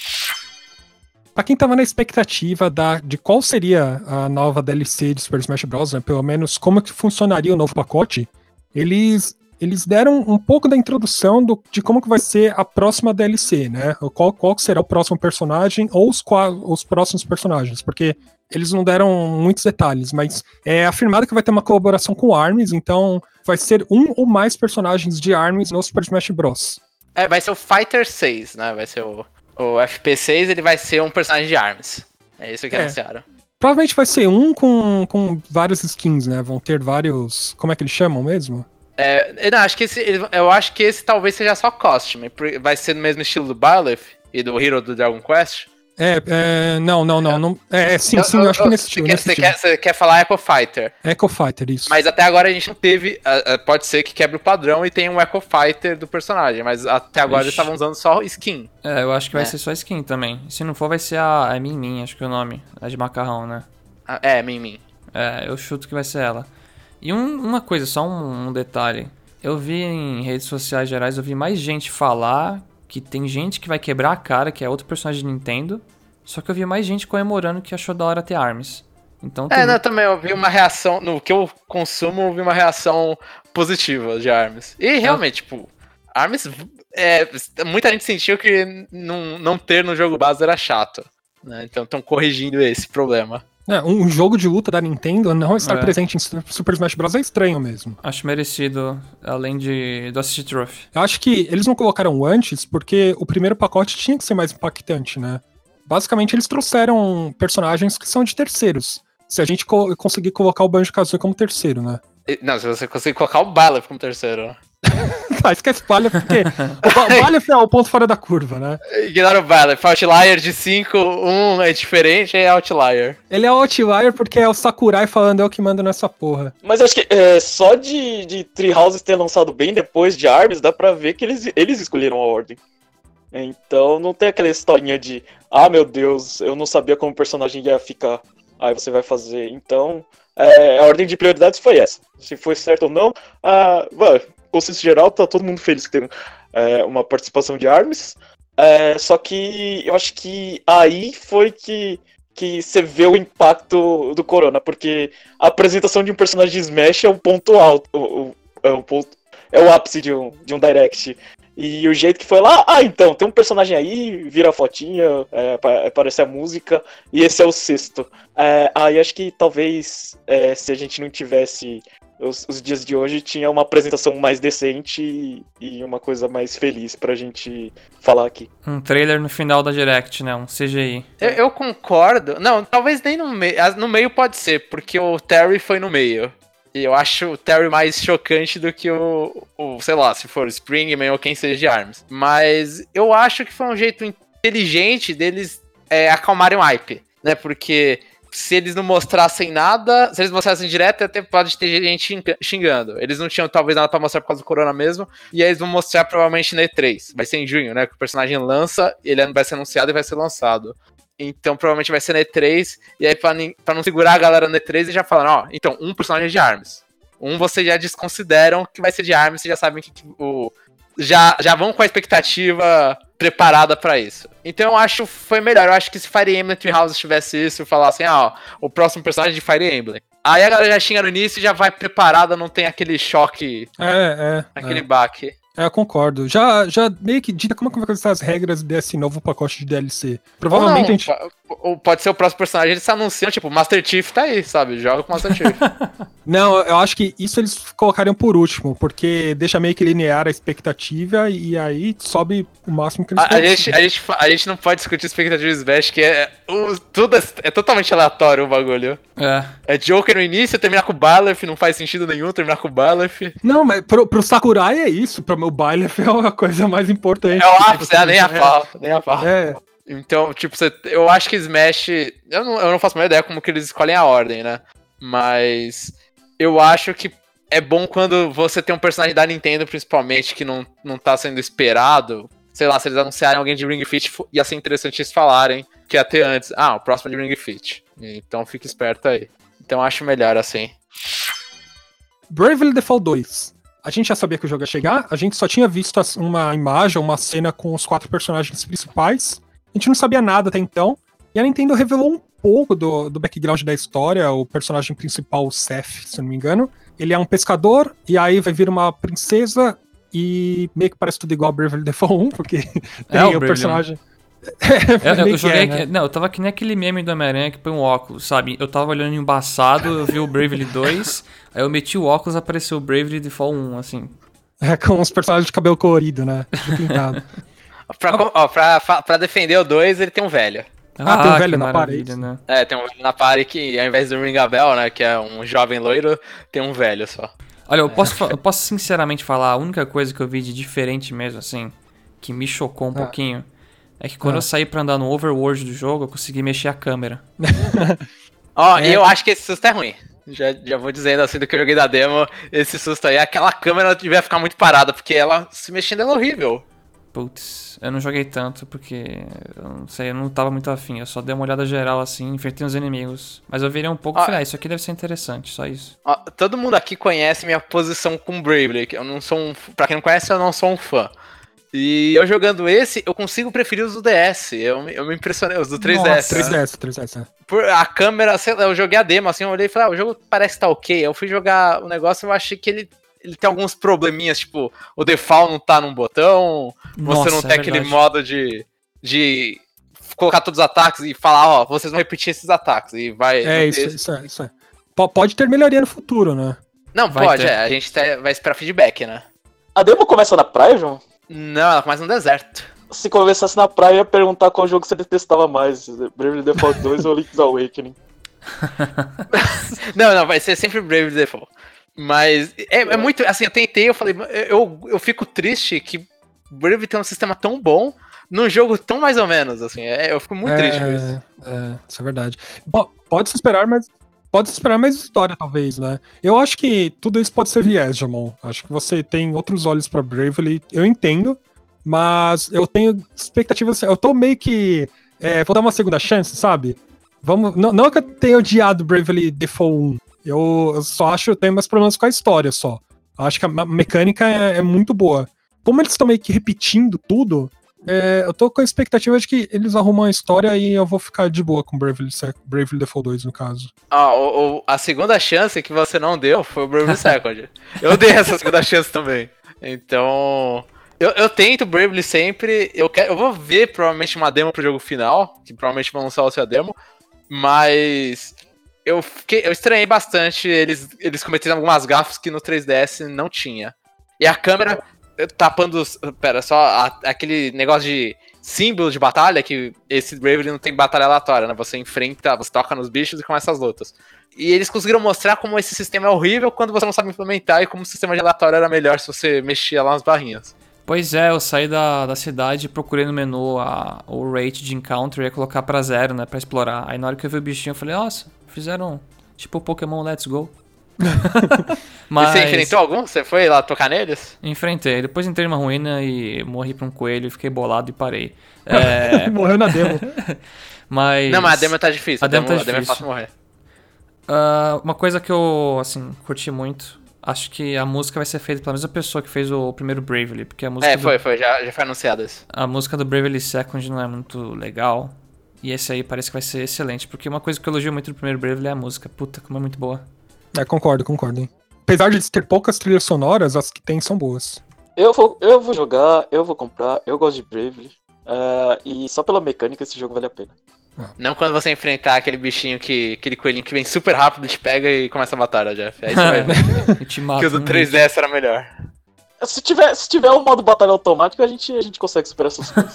Pra quem tava na expectativa da, de qual seria a nova D L C de Super Smash Bros., né? Pelo menos como que funcionaria o novo pacote, eles, eles deram um pouco da introdução do, de como que vai ser a próxima D L C, né? O Qual, qual que será o próximo personagem ou os, qua- os próximos personagens, porque eles não deram muitos detalhes, mas é afirmado que vai ter uma colaboração com ARMS, então vai ser um ou mais personagens de ARMS no Super Smash Bros. É, vai ser o Fighter seis, né? Vai ser o, o F P seis, ele vai ser um personagem de ARMS. É isso que É. anunciaram. Provavelmente vai ser um com, com várias skins, né? Vão ter vários. Como é que eles chamam mesmo? É, eu não, acho que esse, ele- eu acho que esse talvez seja só costume. porque Vai ser no mesmo estilo do Byleth e do Hero do Dragon Quest. É, é, não, não, não, não. É, é, sim, Eu- sim, eu- eu acho que eu- nesse você estilo. quer- Nesse Você estilo. quer, você quer falar Echo Fighter. Echo Fighter, isso. Mas até agora a gente não teve. ah, ah, Pode ser que quebre o padrão e tenha um Echo Fighter do personagem. Mas até agora eles Ixi. estavam usando só skin. É, eu acho que vai É. ser só skin também. Se não for, vai ser a, a Min Min, acho que é o nome. A de macarrão, né? Ah, É, Min Min. É, eu chuto que vai ser ela. E um- uma coisa, só um, um detalhe. Eu vi em redes sociais gerais, eu vi mais gente falar que tem gente que vai quebrar a cara, que é outro personagem de Nintendo. Só que eu vi mais gente comemorando que achou da hora ter ARMS. Então tem É, não, também eu vi uma reação. No que eu consumo, eu vi uma reação positiva de ARMS. E realmente, tipo, ARMS. É, muita gente sentiu que não, não ter no jogo base era chato. Né? Então estão corrigindo esse problema. É, um jogo de luta da Nintendo não estar É. presente em Super Smash Bros. É estranho mesmo. Acho merecido, além de do Assist Trophy. Eu acho que eles não colocaram antes porque o primeiro pacote tinha que ser mais impactante, né? Basicamente, eles trouxeram personagens que são de terceiros. Se a gente co- conseguir colocar o Banjo-Kazooie como terceiro, né? E- Não, se você conseguir colocar o Byleth como terceiro. Tá, esquece o Byleth, porque o Ba- Byleth é o ponto fora da curva, né? Ignora o Byleth. Outlier de cinco, um é diferente, é Outlier. Ele é o Outlier porque é o Sakurai falando, é o que manda nessa porra. Mas acho que é, só de, de Treehouse ter lançado bem depois de Arms, dá pra ver que eles, eles escolheram a ordem. Então não tem aquela historinha de, ah meu Deus, eu não sabia como o personagem ia ficar. Aí você vai fazer. Então, é, a ordem de prioridades foi essa. Se foi certo ou não, ah, mano, consenso geral, tá todo mundo feliz que tem é, uma participação de Arms. É, só que eu acho que aí foi que, que você vê o impacto do Corona, porque a apresentação de um personagem de Smash é um ponto alto, o, o, é, um ponto, é o ápice de um, de um Direct. E o jeito que foi lá, ah, então, tem um personagem aí, vira a fotinha, é, aparece a música, e esse é o sexto. É, aí acho que talvez, é, se a gente não tivesse os, os dias de hoje, tinha uma apresentação mais decente e, e uma coisa mais feliz pra gente falar aqui. Um trailer no final da Direct, né? Um C G I. Eu, eu concordo. Não, talvez nem no meio. No meio pode ser, porque o Terry foi no meio. E eu acho o Terry mais chocante do que o, o, sei lá, se for o Springman ou quem seja de Arms. Mas eu acho que foi um jeito inteligente deles é, acalmarem o hype, né? Porque se eles não mostrassem nada, se eles mostrassem direto, até pode ter gente xingando. Eles não tinham talvez nada pra mostrar por causa do Corona mesmo, e aí eles vão mostrar provavelmente na E três. Vai ser em junho, né? Que o personagem lança, ele vai ser anunciado e vai ser lançado. Então provavelmente vai ser na E três, e aí pra, pra não segurar a galera na E três, eles já falaram, ó, então, um personagem é de Arms. Um vocês já desconsideram que vai ser de Arms, vocês já sabem que, que o... Já, já vão com a expectativa preparada pra isso. Então eu acho que foi melhor. Eu acho que se Fire Emblem Treehouse tivesse isso e falassem, ah, ó, o próximo personagem de Fire Emblem. Aí a galera já xinga no início e já vai preparada, não tem aquele choque, É, é. aquele é. baque. É, eu concordo. Já, já meio que dita como é que vai ser as regras desse novo pacote de D L C. Provavelmente Ou não, a gente... Ou pode ser o próximo personagem, eles se anunciam, tipo, Master Chief tá aí, sabe? Joga com Master Chief. Não, eu acho que isso eles colocariam por último, porque deixa meio que linear a expectativa e aí sobe o máximo que eles A, a, gente, a, gente, a gente não pode discutir expectativa de Smash, que é, o, tudo é, é totalmente aleatório o bagulho. É. É Joker no início, terminar com o Byleth, não faz sentido nenhum terminar com o Byleth. Não, mas pro, pro Sakurai é isso, pro meu Byleth é a coisa mais importante. É o ápice, é, nem a pau, nem a pau. É. Então, tipo, você, eu acho que Smash... Eu não, eu não faço a menor ideia como que eles escolhem a ordem, né? Mas eu acho que é bom quando você tem um personagem da Nintendo, principalmente, que não, não tá sendo esperado. Sei lá, se eles anunciarem alguém de Ring Fit, ia ser interessante eles falarem que ia ter antes. Ah, o próximo é de Ring Fit. Então fica esperto aí. Então acho melhor assim. Bravely Default dois. A gente já sabia que o jogo ia chegar, a gente só tinha visto uma imagem, uma cena com os quatro personagens principais. A gente não sabia nada até então. E a Nintendo revelou um pouco do, do background da história. O personagem principal, o Seth, se eu não me engano. Ele é um pescador, e aí vai vir uma princesa, e meio que parece tudo igual a Bravely Default um, porque tem É o, o personagem... Eu, eu, eu joguei. é, né? Não, eu tava que nem aquele meme do Homem-Aranha que põe um óculos, sabe? Eu tava olhando embaçado, eu vi o Bravely dois, aí eu meti o óculos e apareceu o Bravely Default um, assim. É, com os personagens de cabelo colorido, né? Pintado. pra, ó, pra, pra defender o dois, ele tem um velho. Ah, tem um velho que na maravilha, parede. né? É, tem um velho na parede que, ao invés do Ring a Bell, né, que é um jovem loiro, tem um velho só. Olha, eu posso, fa- eu posso sinceramente falar, a única coisa que eu vi de diferente mesmo, assim, que me chocou um Ah. pouquinho, é que quando Ah. eu saí pra andar no overworld do jogo, eu consegui mexer a câmera. Ó, É. e eu acho que esse susto é ruim. Já, já vou dizendo assim do que eu joguei da demo, esse susto aí, aquela câmera devia ficar muito parada, porque ela se mexendo é horrível. Putz, eu não joguei tanto porque, eu não sei, eu não tava muito afim. Eu só dei uma olhada geral assim, enfrentei os inimigos. Mas eu virei um pouco e Ah. falei, ah, isso aqui deve ser interessante, só isso. Ó, todo mundo aqui conhece minha posição com Bravely, que eu não sou um... Pra quem não conhece, eu não sou um fã. E eu jogando esse, eu consigo preferir os do D S. Eu, eu me impressionei, os do três D S. três D S, três D S. é. Por a câmera, sei lá, eu joguei a demo assim, eu olhei e falei, ah, o jogo parece que tá ok. Eu fui jogar o negócio e eu achei que ele, ele tem alguns probleminhas, tipo, o default não tá num botão, você Nossa, não é tem aquele verdade. modo de, de colocar todos os ataques e falar, ó, vocês vão repetir esses ataques e vai... É, isso, isso, é, isso é. P- pode ter melhoria no futuro, né? Não, Vai pode, ter. é, a gente tá- vai esperar feedback, né? A demo começa na praia, João? Não, ela começa no deserto. Se começasse na praia, eu ia perguntar qual jogo você detestava mais, Bravely Default dois ou Link's Awakening. Não, não, vai ser sempre Bravely Default. Mas é, é muito, assim, eu tentei, eu falei, eu, eu fico triste que Bravely tem um sistema tão bom num jogo tão mais ou menos, assim, é, eu fico muito é, triste com isso. É, isso é verdade. Bo- Pode-se esperar, mas... Pode-se esperar mais história, talvez, né? Eu acho que tudo isso pode ser viés, Jamon. Acho que você tem outros olhos pra Bravely. Eu entendo, mas eu tenho expectativas... Eu tô meio que... é, vou dar uma segunda chance, sabe? Vamos, não, não é que eu tenha odiado Bravely Default um. Eu, eu só acho que eu tenho mais problemas com a história, só. Eu acho que a ma- mecânica é, é muito boa. Como eles estão meio que repetindo tudo... É, eu tô com a expectativa de que eles arrumam a história e eu vou ficar de boa com Bravely, Sec- Bravely Default dois, no caso. Ah, o, o- a segunda chance que você não deu foi o Bravely Second. Eu dei essa segunda chance também. Então, eu, eu tento Bravely sempre. Eu, quero, eu vou ver provavelmente uma demo pro jogo final, que provavelmente vão lançar outra demo, mas eu, fiquei, eu estranhei bastante eles, eles cometendo algumas gafas que no três D S não tinha. E a câmera tapando, os- pera, só a- aquele negócio de símbolo de batalha, que esse Bravely não tem batalha aleatória, né? Você enfrenta, você toca nos bichos e começa as lutas. E eles conseguiram mostrar como esse sistema é horrível quando você não sabe implementar e como o sistema de aleatório era melhor se você mexia lá nas barrinhas. Pois é, eu saí da, da cidade e procurei no menu a, o rate de encounter e ia colocar pra zero, né, pra explorar. Aí na hora que eu vi o bichinho eu falei, nossa, fizeram tipo Pokémon Let's Go. Mas E você enfrentou algum? Você foi lá tocar neles? enfrentei. Depois entrei numa ruína e morri pra um coelho, fiquei bolado e parei. É, Morreu na demo. mas... Não, mas a demo tá difícil. A demo tá a demo é difícil. fácil morrer. Ah, uma coisa que eu, assim, curti muito, acho que a música vai ser feita pela mesma pessoa que fez o primeiro Bravely, porque a música, É, do, foi, foi, já, já foi anunciado isso. a música do Bravely Second não é muito legal, e esse aí parece que vai ser excelente, porque uma coisa que eu elogio muito do primeiro Bravely é a música, puta, como é muito boa. É, concordo, concordo. Hein? Apesar de ter poucas trilhas sonoras, as que tem são boas. Eu vou, eu vou jogar, eu vou comprar, eu gosto de Bravely. Uh, e só pela mecânica esse jogo vale a pena. Não quando você enfrentar aquele bichinho que. Aquele coelhinho que vem super rápido, te pega e começa a batalha, Jeff. Aí você vai ver E te mata que o do um três D S era melhor. Se tiver, se tiver um modo batalha automático, a gente, a gente consegue superar essas coisas.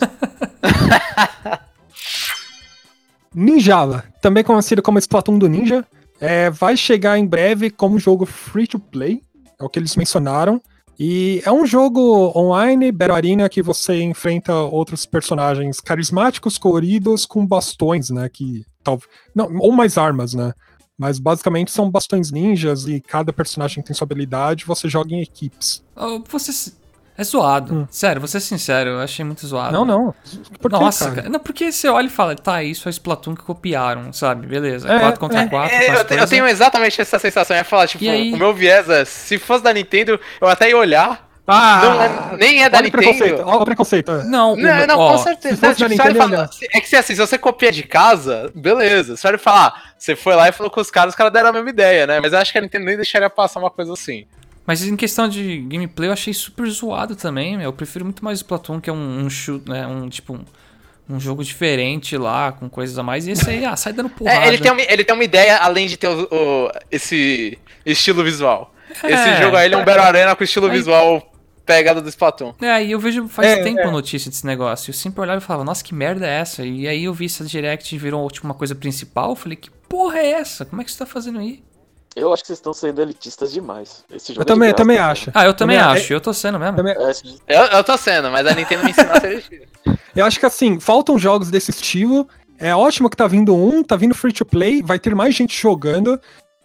Ninjala, também conhecido como Splatoon do Ninja, é, vai chegar em breve como jogo free to play, é o que eles mencionaram. E é um jogo online, Battle Arena, que você enfrenta outros personagens carismáticos, coloridos, com bastões, né? Que tal, não, ou mais armas, né? Mas basicamente são bastões ninjas e cada personagem tem sua habilidade, você joga em equipes. Oh, você... É zoado. Hum. Sério, vou ser sincero, eu achei muito zoado. Não, não. Por que, Nossa, cara? cara. Não, porque você olha e fala, tá, isso é Splatoon que copiaram, sabe? Beleza. É, quatro contra é, quatro. É, faz eu, te- eu coisa. tenho exatamente essa sensação. Eu ia falar, tipo, E aí? o meu viés é, se fosse da Nintendo, eu até ia olhar. Ah, Não é- nem é da olha o preconceito, Nintendo. olha o preconceito. é. Não, Não, o- não, ó, com certeza. se fosse Tipo, da você olha e Nintendo, fala- ia é que se assim, se você copia de casa, beleza. Você olha e fala, ah, você foi lá e falou com os caras, os caras deram a mesma ideia, né? Mas eu acho que a Nintendo nem deixaria passar uma coisa assim. Mas em questão de gameplay eu achei super zoado também, meu. Eu prefiro muito mais o Splatoon, que é um, um shoot, né? Um tipo um, um jogo diferente lá, com coisas a mais. E esse aí, ah, sai dando porrada. É, ele tem, uma, ele tem uma ideia além de ter o, o- esse estilo visual. É. Esse jogo aí ele é um Battle Arena com estilo Aí- visual pegada do Splatoon. É, e eu vejo faz É, tempo é. a notícia desse negócio. Eu sempre olhava e falava, nossa, que merda é essa? E aí eu vi essa Direct e virou tipo, uma coisa principal. Eu falei, que porra é essa? Como é que você tá fazendo aí? Eu acho que vocês estão sendo elitistas demais. Esse jogo Eu é de também, eu graça, também cara. acho. Ah, eu também Também- acho, eu tô sendo mesmo. Também- É, esse- Eu, eu tô sendo, mas a Nintendo me ensinou a ser difícil. Eu acho que assim, faltam jogos desse estilo. É ótimo que tá vindo um, tá vindo free to play, vai ter mais gente jogando.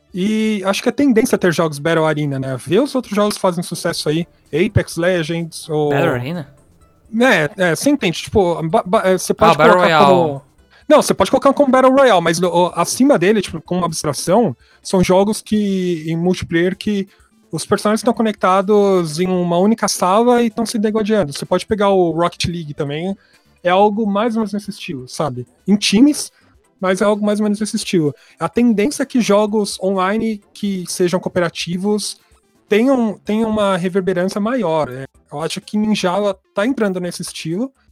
E acho que a tendência é ter jogos Battle Arena, né? Ver os outros jogos que fazem sucesso aí. Apex Legends, ou. Battle Arena? É, é, você entende, tipo, ba- ba- é, você pode Ah, Battle colocar Royale. como... Não, você pode colocar como Battle Royale, mas o- acima dele, tipo, como abstração, são jogos que, em multiplayer, que os personagens estão conectados em uma única sala e estão se degladiando. Você pode pegar o Rocket League também, é algo mais ou menos nesse estilo, sabe? Em times, mas é algo mais ou menos nesse estilo. A tendência é que jogos online que sejam cooperativos tenham, tenham uma reverberância maior. É, eu acho que Ninjala tá entrando nesse estilo.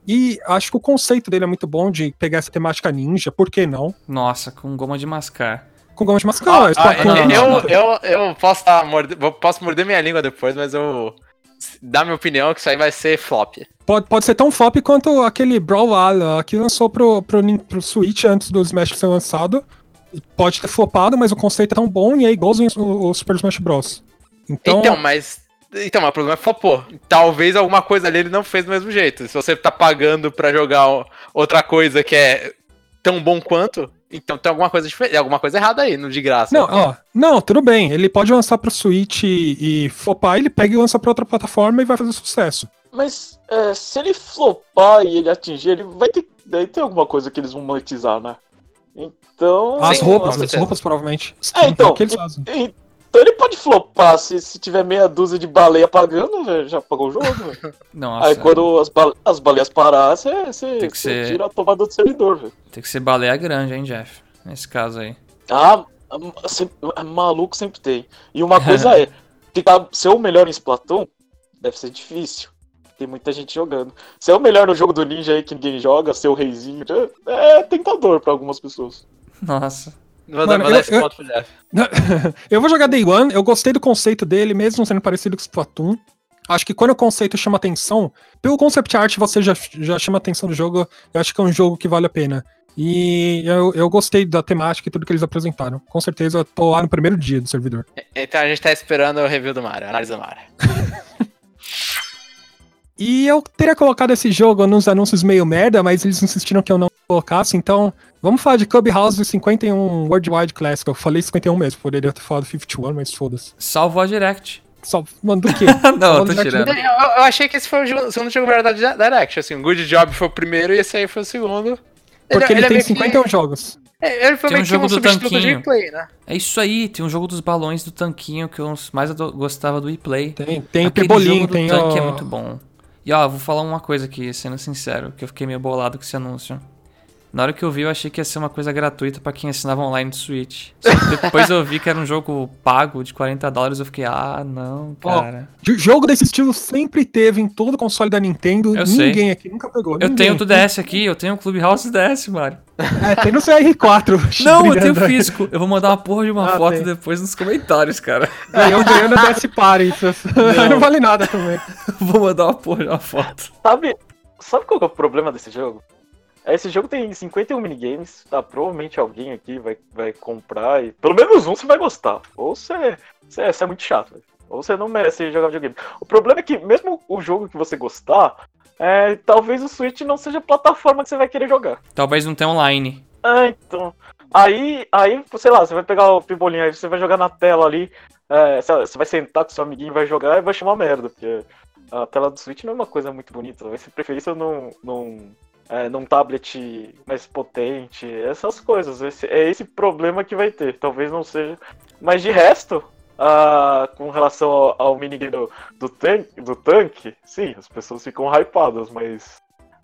E acho que o conceito dele é muito bom de pegar essa temática ninja, por que não? Nossa, com goma de mascar. Com goma de mascar. Ah, Splatoon, ah, né? eu, eu, eu posso, tá, morder, posso morder minha língua depois, mas eu dar minha opinião que isso aí vai ser flop. Pode, pode ser tão flop quanto aquele Brawlhalla que lançou pro, pro, pro Switch antes do Smash ser lançado. Pode ter flopado, mas o conceito é tão bom e é igualzinho o, o Super Smash Bros. Então, Então, mas... Então, mas o problema é flopou. Talvez alguma coisa ali ele não fez do mesmo jeito. Se você tá pagando pra jogar outra coisa que é tão bom quanto, então tem alguma coisa diferente, alguma coisa errada aí, no de graça. Não, ó, não, tudo bem. Ele pode lançar pro Switch e, e flopar, ele pega e lança pra outra plataforma e vai fazer sucesso. Mas é, se ele flopar e ele atingir, ele vai ter. Daí tem alguma coisa que eles vão monetizar, né? Então. As Sim, roupas, com as certeza. roupas provavelmente. É, então. É o que eles fazem. Então ele pode flopar se, se tiver meia dúzia de baleia pagando, velho, já pagou o jogo. velho. Nossa, Aí quando as, ba- as baleias parar, você Tem que ser- tira a tomada do servidor, velho. tem que ser baleia grande, hein, Jeff? Nesse caso aí. Ah, se- maluco sempre tem. E uma coisa é, ficar, ser o melhor em Splatoon deve ser difícil. Tem muita gente jogando. Ser o melhor no jogo do ninja aí que ninguém joga, ser o reizinho, é tentador pra algumas pessoas. Nossa. Vou Mano, dar, vou dar eu- esse eu- ponto pro Jeff. Eu vou jogar Day One, eu gostei do conceito dele, mesmo sendo parecido com Splatoon. Acho que quando o conceito chama atenção, pelo concept art você já, já chama atenção do jogo, eu acho que é um jogo que vale a pena. E eu, eu gostei da temática e tudo que eles apresentaram. Com certeza eu tô lá no primeiro dia do servidor. Então a gente tá esperando o review do Mario, a análise do Mario. E eu teria colocado esse jogo nos anúncios meio merda, mas eles insistiram que eu não colocasse, então vamos falar de Clubhouse cinquenta e um Worldwide Classic. Eu falei cinquenta e um mesmo, poderia ter falado cinquenta e um, mas foda-se. Salvou a Direct. Só, mano, do quê? Não, eu tô Salvou a tirando. Eu, eu achei que esse foi o jogo- segundo jogo verdade da Direct, assim, o Good Job foi o primeiro e esse aí foi o segundo. Porque ele, é tem meio que- cinquenta e um jogos. é, ele foi Tem meio um que jogo um do substituto de tanquinho. replay, né? É isso aí, tem um jogo dos balões do tanquinho que eu mais ado- gostava do e-play. Tem, tem o Aquele Pebolim, jogo do tem tanque o... é muito bom. E ó, vou falar uma coisa aqui, sendo sincero, que eu fiquei meio bolado com esse anúncio. Na hora que eu vi, eu achei que ia ser uma coisa gratuita pra quem assinava online do Switch. Só que depois eu vi que era um jogo pago de quarenta dólares, eu fiquei, ah, não, cara. J- Jogo desse estilo sempre teve em todo console da Nintendo. Eu Ninguém sei. aqui nunca pegou. Eu ninguém. tenho do D S aqui, eu tenho o Clubhouse D S, Mario. É, tem no C R quatro. Não, eu tenho brilhando aí. físico. Eu vou mandar uma porra de uma Ah, foto tem. depois nos comentários, cara. Ganhou ganhando D S Party. Isso não. não vale nada também. Vou mandar uma porra de uma foto. Sabe, sabe qual que é o problema desse jogo? Esse jogo tem cinquenta e um minigames, tá? Provavelmente alguém aqui vai, vai comprar e... Pelo menos um você vai gostar. Ou você, você, você é muito chato, velho. Ou você não merece jogar videogame. O problema é que mesmo o jogo que você gostar, é, talvez o Switch não seja a plataforma que você vai querer jogar. Talvez não tenha online. Ah, então... Aí, aí, sei lá, você vai pegar o Pibolinho, aí você vai jogar na tela ali, é, sei lá, você vai sentar com seu amiguinho e vai jogar e vai chamar merda, porque a tela do Switch não é uma coisa muito bonita. Vai ser preferível num... num É, num tablet mais potente, essas coisas. Esse, é esse problema que vai ter. Talvez não seja. Mas de resto, ah, com relação ao, ao minigame do, do, tan do tanque, sim, as pessoas ficam hypadas, mas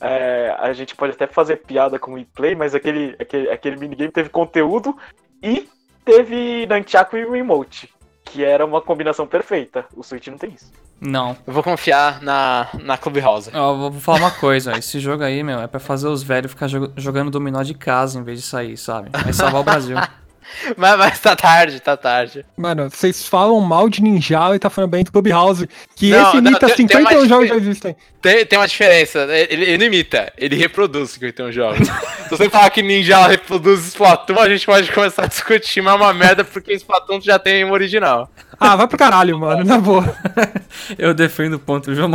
é, a gente pode até fazer piada com o e-play, mas aquele, aquele, aquele minigame teve conteúdo e teve Nunchaku e Remote, que era uma combinação perfeita. O Switch não tem isso. Não. Eu vou confiar na, na Clubhouse. Ó, vou falar uma coisa, esse jogo aí, meu, é pra fazer os velhos ficar jog- jogando dominó de casa em vez de sair, sabe? Vai salvar o Brasil. Mas, mas tá tarde, tá tarde. Mano, vocês falam mal de Ninja e tá falando bem do Clubhouse. Que Não, esse não, imita tem- tem cinquenta e um uma jogos já difer- existem. Tem, tem uma diferença, ele, ele não imita, ele reproduz cinquenta e um jogos. Se você falar que Ninja reproduz Splatoon, a gente pode começar a discutir, mas é uma merda porque Splatoon já tem um original. Ah, vai pro caralho, mano, na boa. Eu defendo o ponto, João.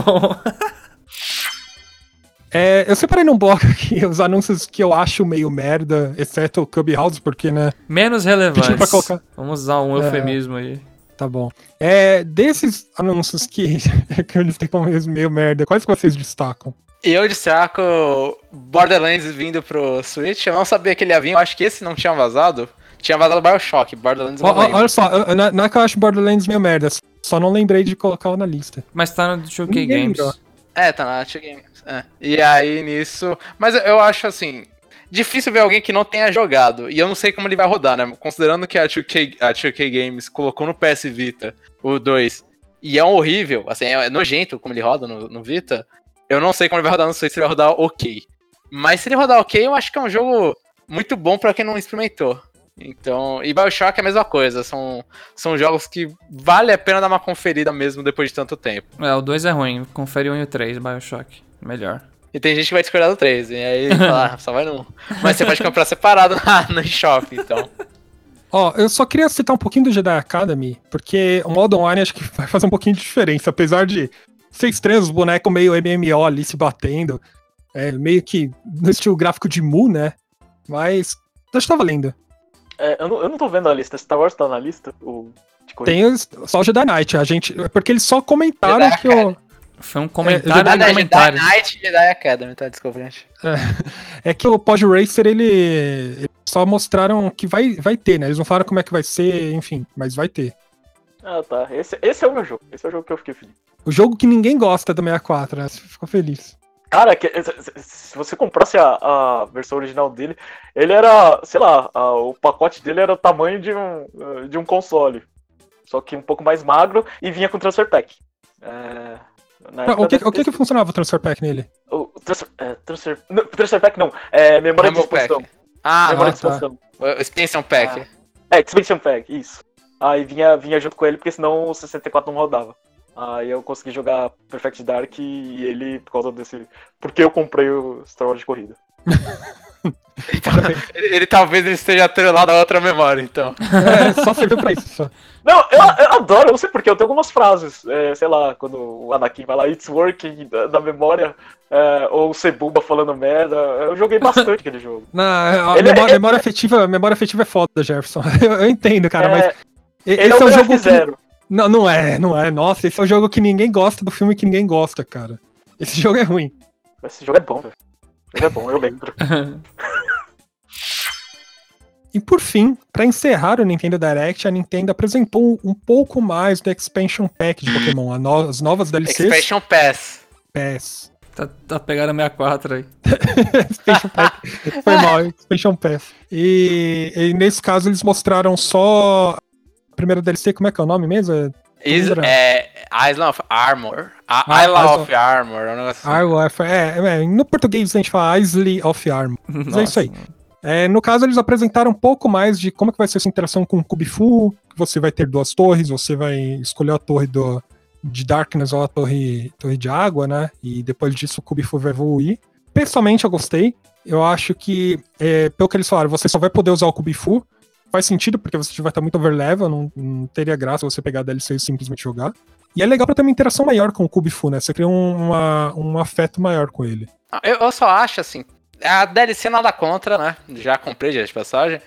É, eu separei num bloco aqui os anúncios que eu acho meio merda, exceto o Clubhouse, porque, né, Menos pediram relevantes. pra colocar. Vamos usar um É. eufemismo aí. Tá bom. É, desses anúncios que, que eles têm como meio merda, quais que vocês destacam? Eu destaco Borderlands vindo pro Switch, eu não sabia que ele ia vir, eu acho que esse não tinha vazado. Tinha vazado Bioshock, Borderlands eu Ó, não ó, lembro. olha só, eu- não não é que eu acho Borderlands meio merda, só não lembrei de colocá-lo na lista. Mas tá no two K Ninguém Games. lembrou. É, tá na Two Games. É. E aí nisso. Mas eu- eu acho assim. Difícil ver alguém que não tenha jogado. E eu não sei como ele vai rodar, né? Considerando que a two K, a two K Games colocou no P S Vita o dois. E é um horrível, assim, é nojento como ele roda no, no Vita. Eu não sei como ele vai rodar no Switch, se ele vai rodar ok. Mas se ele rodar ok, eu acho que é um jogo muito bom pra quem não experimentou. Então, e BioShock é a mesma coisa, são, são jogos que vale a pena dar uma conferida mesmo depois de tanto tempo. É, o dois é ruim, confere o um e o três, BioShock, melhor. E tem gente que vai discordar do três, e aí fala, só vai no um. Mas você pode comprar separado na, no shopping, então. Ó, eu só queria citar um pouquinho do Jedi Academy, porque o modo online acho que vai fazer um pouquinho de diferença, apesar de ser estranho os bonecos meio M M O ali se batendo, é, meio que no estilo gráfico de Mu, né? Mas acho que tá valendo. É, eu, não, eu não tô vendo a lista. Star Wars tá na lista? O de corrida? Tem os, só o Jedi Knight, a gente, porque eles só comentaram Jedi que o... Foi um comentário É, no Jedi comentário. Knight e Jedi Academy, tá? Desculpa, gente. É, é que o Pod Racer, ele, ele só mostraram que vai, vai ter, né? Eles não falaram como é que vai ser, enfim, mas vai ter. Ah, tá. Esse, esse é o meu jogo.Esse é o jogo que eu fiquei feliz. O jogo que ninguém gosta do sessenta e quatro, né? Você ficou feliz. Cara, que, se você comprasse a, a versão original dele, ele era, sei lá, a, o pacote dele era o tamanho de um, de um console. Só que um pouco mais magro e vinha com Transfer Pack. É, Ah, o que, o que que funcionava o Transfer Pack nele? O transfer, é, transfer, não, transfer Pack não, é memória de Rumble Pack. expansão. Ah, memória ah, de tá. expansão. o Expansion Pack. Ah. É, Expansion Pack, isso. Aí vinha, vinha junto com ele, porque senão o sessenta e quatro não rodava. Aí eu consegui jogar Perfect Dark e ele, por causa desse... Porque eu comprei o Star Wars de corrida. ele, ele talvez ele esteja atrelado a outra memória, então. É, só serviu pra isso. Só. Não, eu, eu adoro, eu não sei porquê, eu tenho algumas frases. É, sei lá, quando o Anakin vai lá, it's working, da, da memória, é, ou o Sebulba falando merda. Eu joguei bastante aquele jogo. Não, a Ele é- memória, é- memória afetiva, a memória afetiva é foda, Jefferson. Eu, eu entendo, cara, É, mas. e- Ele Esse é é o o jogo jogo que. zero. Não, não é, não é. Nossa, esse é o jogo que ninguém gosta do filme que ninguém gosta, cara. Esse jogo é ruim. Esse jogo é bom, velho. Esse jogo é bom, eu lembro. E por fim, pra encerrar o Nintendo Direct, a Nintendo apresentou um pouco mais do Expansion Pack de Pokémon, a no- as novas D L Cs. Expansion Pass. Pass. Tá, tá pegando a sessenta e quatro aí. Expansion Pack. Foi mal, Expansion Pass. E, e nesse caso eles mostraram só a primeira D L C, como é que é o nome mesmo? É Is, Lembra? é Island of Armor. A, Ah, Island Island of Armor. É um negócio assim. Armor, é, é, no português a gente fala Isley of Armor. Mas é isso aí. É, no caso, eles apresentaram um pouco mais de como é que vai ser essa interação com o Kubifu, que você vai ter duas torres, você vai escolher a torre do, de Darkness ou a torre, torre de água, né? E depois disso o Kubifu vai evoluir. Pessoalmente, eu gostei. Eu acho que, é, pelo que eles falaram, você só vai poder usar o Kubifu. Faz sentido, porque você vai estar muito overlevel, não, não teria graça você pegar a D L C e simplesmente jogar. E é legal pra ter uma interação maior com o Kubifu, né? Você cria um, uma, um afeto maior com ele. Eu, eu só acho assim. A D L C nada contra, né? Já comprei já de passagem.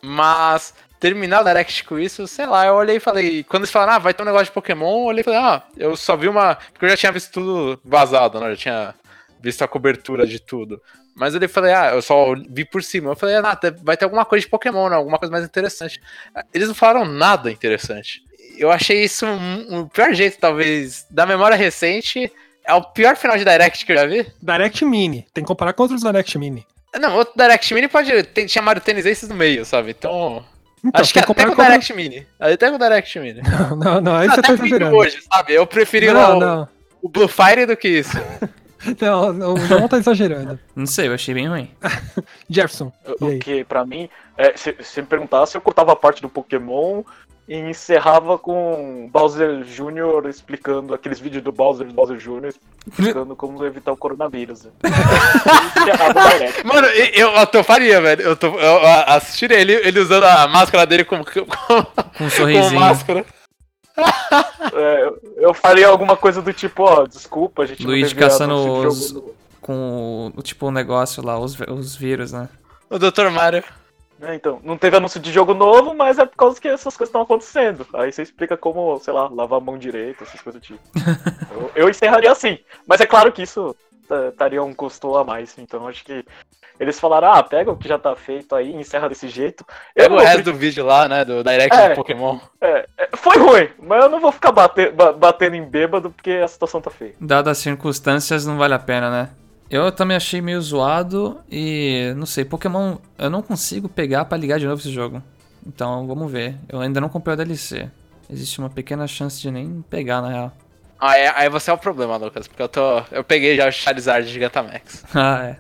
Mas terminar o Direct com isso, sei lá, eu olhei e falei. Quando eles falaram, ah, vai ter um negócio de Pokémon, eu olhei e falei, ah, eu só vi uma. Porque eu já tinha visto tudo vazado, né? Eu já tinha visto a cobertura de tudo. Mas eu falei, ah, eu só vi por cima. Eu falei, ah, vai ter alguma coisa de Pokémon, né? Alguma coisa mais interessante. Eles não falaram nada interessante. Eu achei isso um, um pior jeito, talvez, da memória recente. É o pior final de Direct que eu já vi. Direct Mini. Tem que comparar com outros Direct Mini. Não, outro Direct Mini pode ter, tinha Mario Tennis Aces no meio, sabe? Então. Então, acho que tem até com o comparar Direct Mini. Até com o Direct Mini. Não, não, não, aí Não, você até tá o vídeo exagerando. hoje, sabe? Eu preferi Não, o, não, o Blue Fire do que isso. não, não, o João tá exagerando. Não sei, eu achei bem ruim. Jefferson, e O aí? que, pra mim, é, se, se me perguntasse, eu cortava a parte do Pokémon e encerrava com Bowser Júnior explicando aqueles vídeos do Bowser, Bowser Júnior explicando como evitar o coronavírus. Né? E encerrava o Direct. Mano, eu, eu, eu faria, velho. Eu, tô, eu assistiria ele, ele usando a máscara dele como, como, Com um sorrisinho. como máscara. É, eu- eu faria alguma coisa do tipo, ó, desculpa, a gente Luigi não teve caçando anúncio de os- jogo Com o, tipo, o negócio lá, os, os vírus, né? O doutor Mario. no- É, então, não teve anúncio de jogo novo, mas é por causa que essas coisas estão acontecendo. Aí você explica como, sei lá, lavar a mão direito, essas coisas do tipo. eu, eu encerraria assim. Mas é claro que isso tá- estaria um custo a mais. Então acho que eles falaram, ah, pega o que já tá feito aí e encerra desse jeito. Eu Pega não o vou resto do vídeo lá, né? Do Direct É. do Pokémon. É, é, foi ruim, mas eu não vou ficar bate- ba- batendo em bêbado porque a situação tá feia. Dadas as circunstâncias, não vale a pena, né? Eu também achei meio zoado e, não sei, Pokémon, eu não consigo pegar pra ligar de novo esse jogo. Então, vamos ver. Eu ainda não comprei o D L C. Existe uma pequena chance de nem pegar, na real. Ah, é, aí você é o problema, Lucas, porque eu tô. Eu peguei já o Charizard Gigantamax. Ah, é.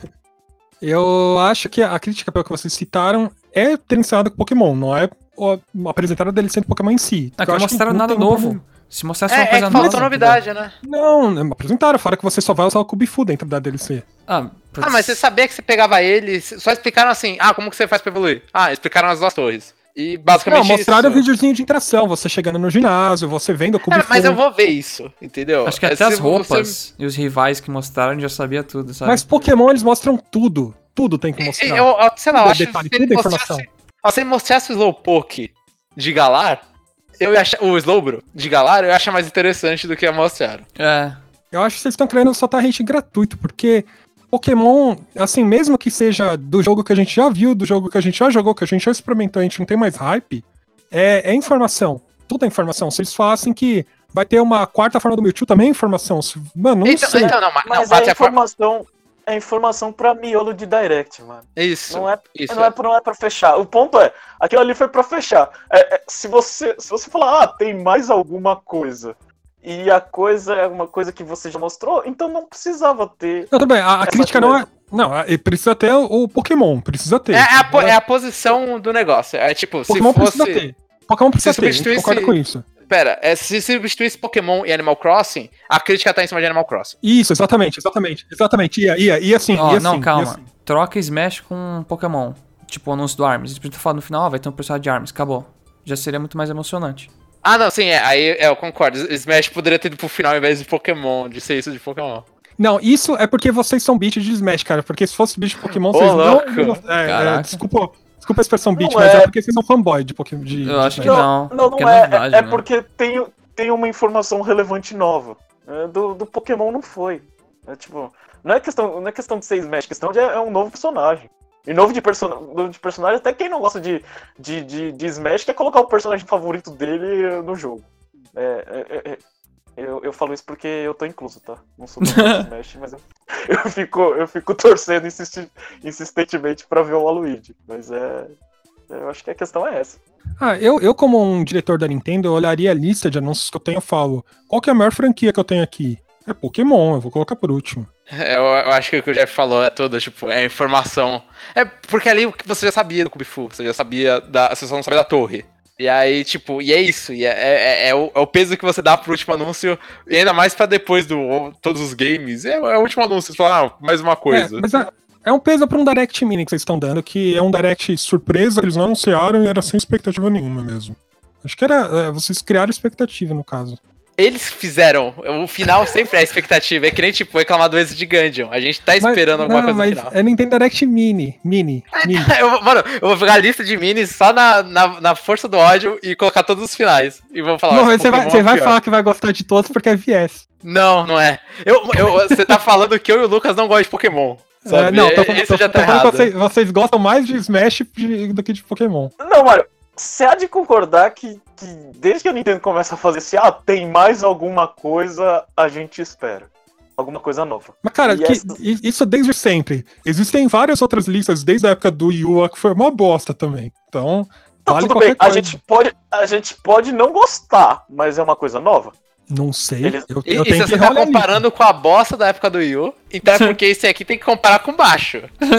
Eu acho que a crítica pelo que vocês citaram é ter ensinado com Pokémon, não é o, apresentar a D L C do Pokémon em si. Não, Eu que não acho mostraram não nada tem um novo. problema. Se mostrasse É, uma é coisa que nova... faltou novidade, né? Não, não apresentaram, fora que você só vai usar o Kubifu dentro da D L C. Ah, Ah, mas você sabia que você pegava ele, só explicaram assim, ah, como que você faz pra evoluir? Ah, explicaram as duas torres. E basicamente Não, mostraram o isso. videozinho de interação, você chegando no ginásio, você vendo o É, Kubifu. mas eu vou ver isso, entendeu? Acho que É, até as se roupas você- e os rivais que mostraram já sabia tudo, sabe? Mas Pokémon eles mostram tudo. Tudo tem que mostrar. Eu, eu, sei lá, eu Tudo é acho detalhe, que se tudo ele é mostrasse, informação. ó, se ele mostrasse o Slowpoke de Galar, eu ia achar, o Slowbro de Galar, eu ia achar mais interessante do que a mostraram. É. Eu acho que vocês estão querendo soltar hate gratuito, porque Pokémon, assim, mesmo que seja do jogo que a gente já viu, do jogo que a gente já jogou, que a gente já experimentou, a gente não tem mais hype, é, é informação. Tudo é informação. Se eles falassem que vai ter uma quarta forma do Mewtwo, também é informação. Se- Mano, não Então, sei. então, não, mas, não, Mas quatro é é for- informação, é informação pra miolo de Direct, mano. Isso. Não é, isso. não, é pra, não é pra fechar. O ponto é, aquilo ali foi pra fechar. É, é, se, você, se você falar, ah, tem mais alguma coisa, e a coisa é uma coisa que você já mostrou, então não precisava ter. Não, tudo bem, a, a Essa crítica não é. coisa. Não, a- precisa ter o, o Pokémon, precisa ter. É, é a, po- é a posição do negócio. É tipo, Pokémon se fosse. precisa ter. Pokémon precisa se ter, a gente substituísse- concorda com isso. Pera, é, se substituísse Pokémon e Animal Crossing, a crítica tá em cima de Animal Crossing. Isso, exatamente, exatamente, exatamente. Ia, ia, ia assim, Ó, ia não, assim, calma. ia assim. Troca Smash com Pokémon. Tipo, o anúncio do Arms. Eles falar no final, ó, vai ter um personagem de Arms. Acabou. Já seria muito mais emocionante. Ah, não, sim, é, aí é, eu concordo. Smash poderia ter ido pro final ao invés de Pokémon, de ser isso de Pokémon. Não, isso é porque vocês são beat de Smash, cara. Porque se fosse beat de Pokémon, Ô, vocês louco. não. É, é, Caraca. desculpa, desculpa a expressão beat, Não mas é. é. porque vocês são fanboy de Pokémon. De, Eu de acho que Smash. não. Não, não porque é. novidade, É, é né? porque tem, tem uma informação relevante nova. É, do, do Pokémon não foi. É, tipo, não é questão, não é questão de ser Smash, questão de é um novo personagem. E novo de, person novo de personagem, até quem não gosta de, de, de, de Smash quer colocar o personagem favorito dele no jogo. É, é, é, eu, eu falo isso porque eu tô incluso, tá? Não sou do Smash, mas eu, eu, fico, eu fico torcendo insisti insistentemente pra ver o Waluigi. Mas é. Eu acho que a questão é essa. Ah, eu, eu, como um diretor da Nintendo, eu olharia a lista de anúncios que eu tenho e falo: qual que é a maior franquia que eu tenho aqui? É Pokémon, eu vou colocar por último. É, Eu, eu acho que o que o Jeff falou é tudo, tipo, é informação. É porque ali o que você já sabia do Kubifu, você já sabia da. Você só não sabia da torre. E aí, tipo, e é isso, e é, é, é, o, é o peso que você dá pro último anúncio, e ainda mais pra depois do todos os games. É, é o último anúncio, você fala, ah, mais uma coisa. É, mas é, é um peso pra um Direct Mini que vocês estão dando, que é um Direct surpresa, eles não anunciaram e era sem expectativa nenhuma mesmo. Acho que era. É, vocês criaram expectativa, no caso. Eles fizeram, o final sempre é a expectativa, é que nem, tipo, reclamar do êxito de Gungeon. A gente tá esperando Mas- alguma não, coisa mas no final. é Nintendo Direct Mini. Mini. Mini. Eu, vou- mano, eu vou pegar a lista de minis só na, na, na força do ódio e colocar todos os finais. E vou falar. Não, esse mas você vai, Pokémon você é vai pior. falar que vai gostar de todos porque é V S. Não, não é. Eu, eu, você tá falando que eu e o Lucas não gostam de Pokémon. Sabe? É, não, tô, Esse tô, já tô tá falando errado. que vocês, vocês gostam mais de Smash de- do que de Pokémon. Não, Mário, você há de concordar que, que desde que a Nintendo começa a fazer assim, ah, tem mais alguma coisa, a gente espera. Alguma coisa nova. Mas, cara, E que- essa- i- isso desde sempre. Existem várias outras listas desde a época do Wii U que foi uma bosta também. Então, Não, vale tudo qualquer bem, a coisa. gente, pode, a gente pode não gostar, mas é uma coisa nova. Não sei. Eles- Eu, E, eu e tenho se que você tá olhar a lista. comparando com a bosta da época do Wii U, então é porque esse aqui tem que comparar com baixo.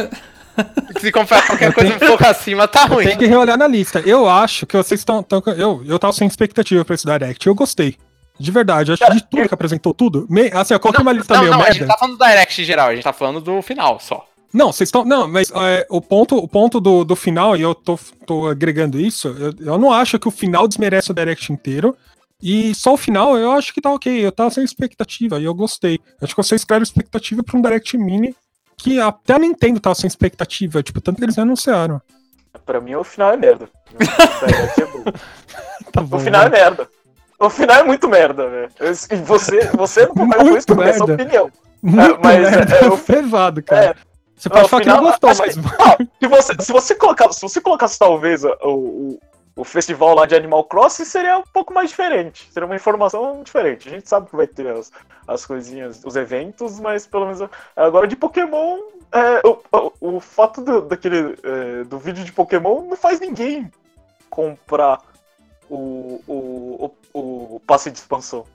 Se comparar qualquer coisa um pouco acima, tá ruim. Tem que reolhar na lista. Eu acho que vocês estão. Eu, eu tava sem expectativa pra esse Direct. Eu gostei. De verdade. Eu acho que de tudo que apresentou tudo. Me, assim, eu coloquei uma lista Não, meio não, a merda. gente tá falando do Direct em geral, a gente tá falando do final só. Não, vocês estão. Não, mas é, o ponto, o ponto do, do final, e eu tô, tô agregando isso, eu, eu não acho que o final desmerece o Direct inteiro. E só o final eu acho que tá ok. Eu tava sem expectativa e eu gostei. Acho que vocês criaram expectativa pra um Direct Mini que até a Nintendo tava sem expectativa. Tipo, tanto que eles não anunciaram. Pra mim, o final é merda. O Direct é bom. Tá bom, O final é né? merda. O final é muito merda, velho. E você, você não concorda com Muito isso, tudo bem, é sua merda. opinião. Muito mas, merda, é, é, o- pesado, cara. É, Você pode no falar final, que não gostou, acho mas. que- ó, se, você, se, você colocar, se você colocasse talvez o, o, o festival lá de Animal Crossing, seria um pouco mais diferente. Seria uma informação diferente. A gente sabe que vai ter as, as coisinhas, os eventos, mas pelo menos. Agora de Pokémon, é, o, o, o fato do, daquele, é, do vídeo de Pokémon não faz ninguém comprar o, o, o, o passe de expansão.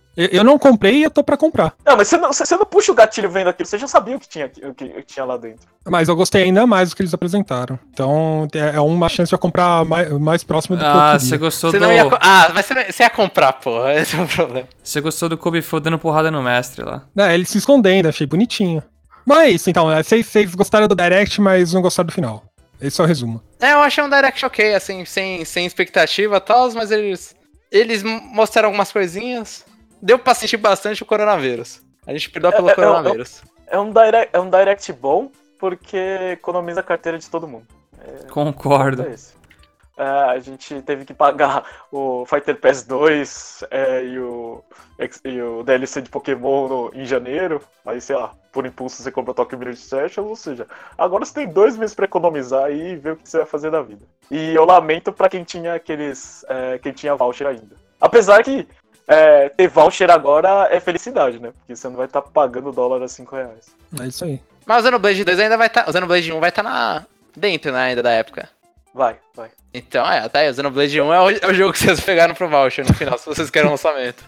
Eu, eu não comprei e eu tô pra comprar. Não, mas você não, você não puxa o gatilho vendo aquilo, você já sabia o que tinha, o que, o que tinha lá dentro. Mas eu gostei ainda mais do que eles apresentaram. Então é é uma chance de eu comprar mais, mais próximo do que eu Ah, queria. você gostou Você do... não ia. co- Ah, mas você, não- você ia comprar, porra. Esse é o problema. Você gostou do Kobe Fu dando porrada no mestre lá. É, ele se escondendo, achei bonitinho. Mas é isso, então. é, Vocês vocês gostaram do Direct, mas não gostaram do final. Esse é o resumo. É, eu achei um Direct ok, assim, sem, sem expectativa e tal, mas eles. Eles mostraram algumas coisinhas. Deu pra sentir bastante o coronavírus. A gente perdeu pelo É, é, coronavírus. É um direct, é um direct bom, porque economiza a carteira de todo mundo. Concordo. É esse. É, a gente teve que pagar o Fighter Pass dois é, e, o, e o D L C de Pokémon no, em janeiro. Aí, sei lá, por impulso você compra Tokyo Mirage Sessions, ou seja, agora você tem dois meses pra economizar e ver o que você vai fazer da vida. E eu lamento pra quem tinha aqueles. É, quem tinha voucher ainda. Apesar que é, ter voucher agora é felicidade, né? Porque você não vai estar tá pagando dólar a cinco reais. É isso aí. Mas o Xenoblade dois ainda vai estar. Tá, o Xenoblade um vai estar tá na. Dentro, né, ainda da época. Vai, vai. Então, é, tá aí, o Xenoblade um é o, é o jogo que vocês pegaram pro voucher no final, se vocês querem um lançamento.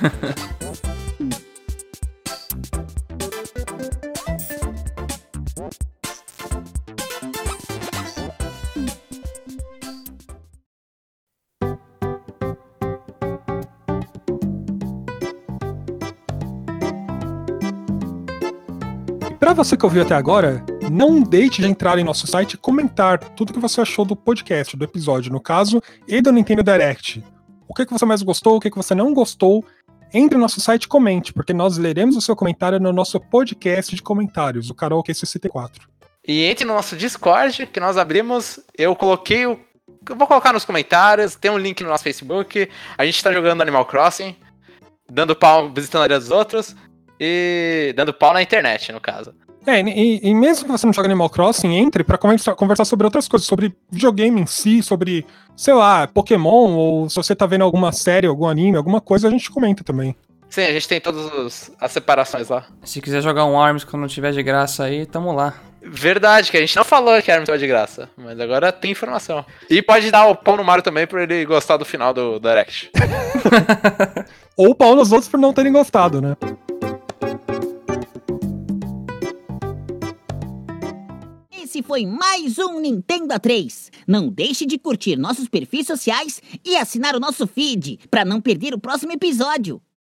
Pra você que ouviu até agora, não deixe de entrar em nosso site e comentar tudo que você achou do podcast, do episódio, no caso, e do Nintendo Direct. O que, que você mais gostou, o que, que você não gostou. Entre no nosso site e comente, porque nós leremos o seu comentário no nosso podcast de comentários, o Karaoke sessenta e quatro. E entre no nosso Discord, que nós abrimos, eu coloquei o... Eu vou colocar nos comentários, tem um link no nosso Facebook, a gente tá jogando Animal Crossing, dando pau, visitando a área dos outros, e dando pau na internet, no caso. É, e, e mesmo que você não jogue Animal Crossing, entre pra conversar, conversar sobre outras coisas, sobre videogame em si, sobre, sei lá, Pokémon, ou se você tá vendo alguma série, algum anime, alguma coisa, a gente comenta também. Sim, a gente tem todas as separações lá. Se quiser jogar um ARMS quando tiver de graça aí, tamo lá. Verdade, que a gente não falou que era muito de graça, mas agora tem informação. E pode dar o pau no Mario também pra ele gostar do final do Direct. Ou pau nos outros por não terem gostado, né? Esse foi mais um Nintendo A três. Não deixe de curtir nossos perfis sociais e assinar o nosso feed para não perder o próximo episódio.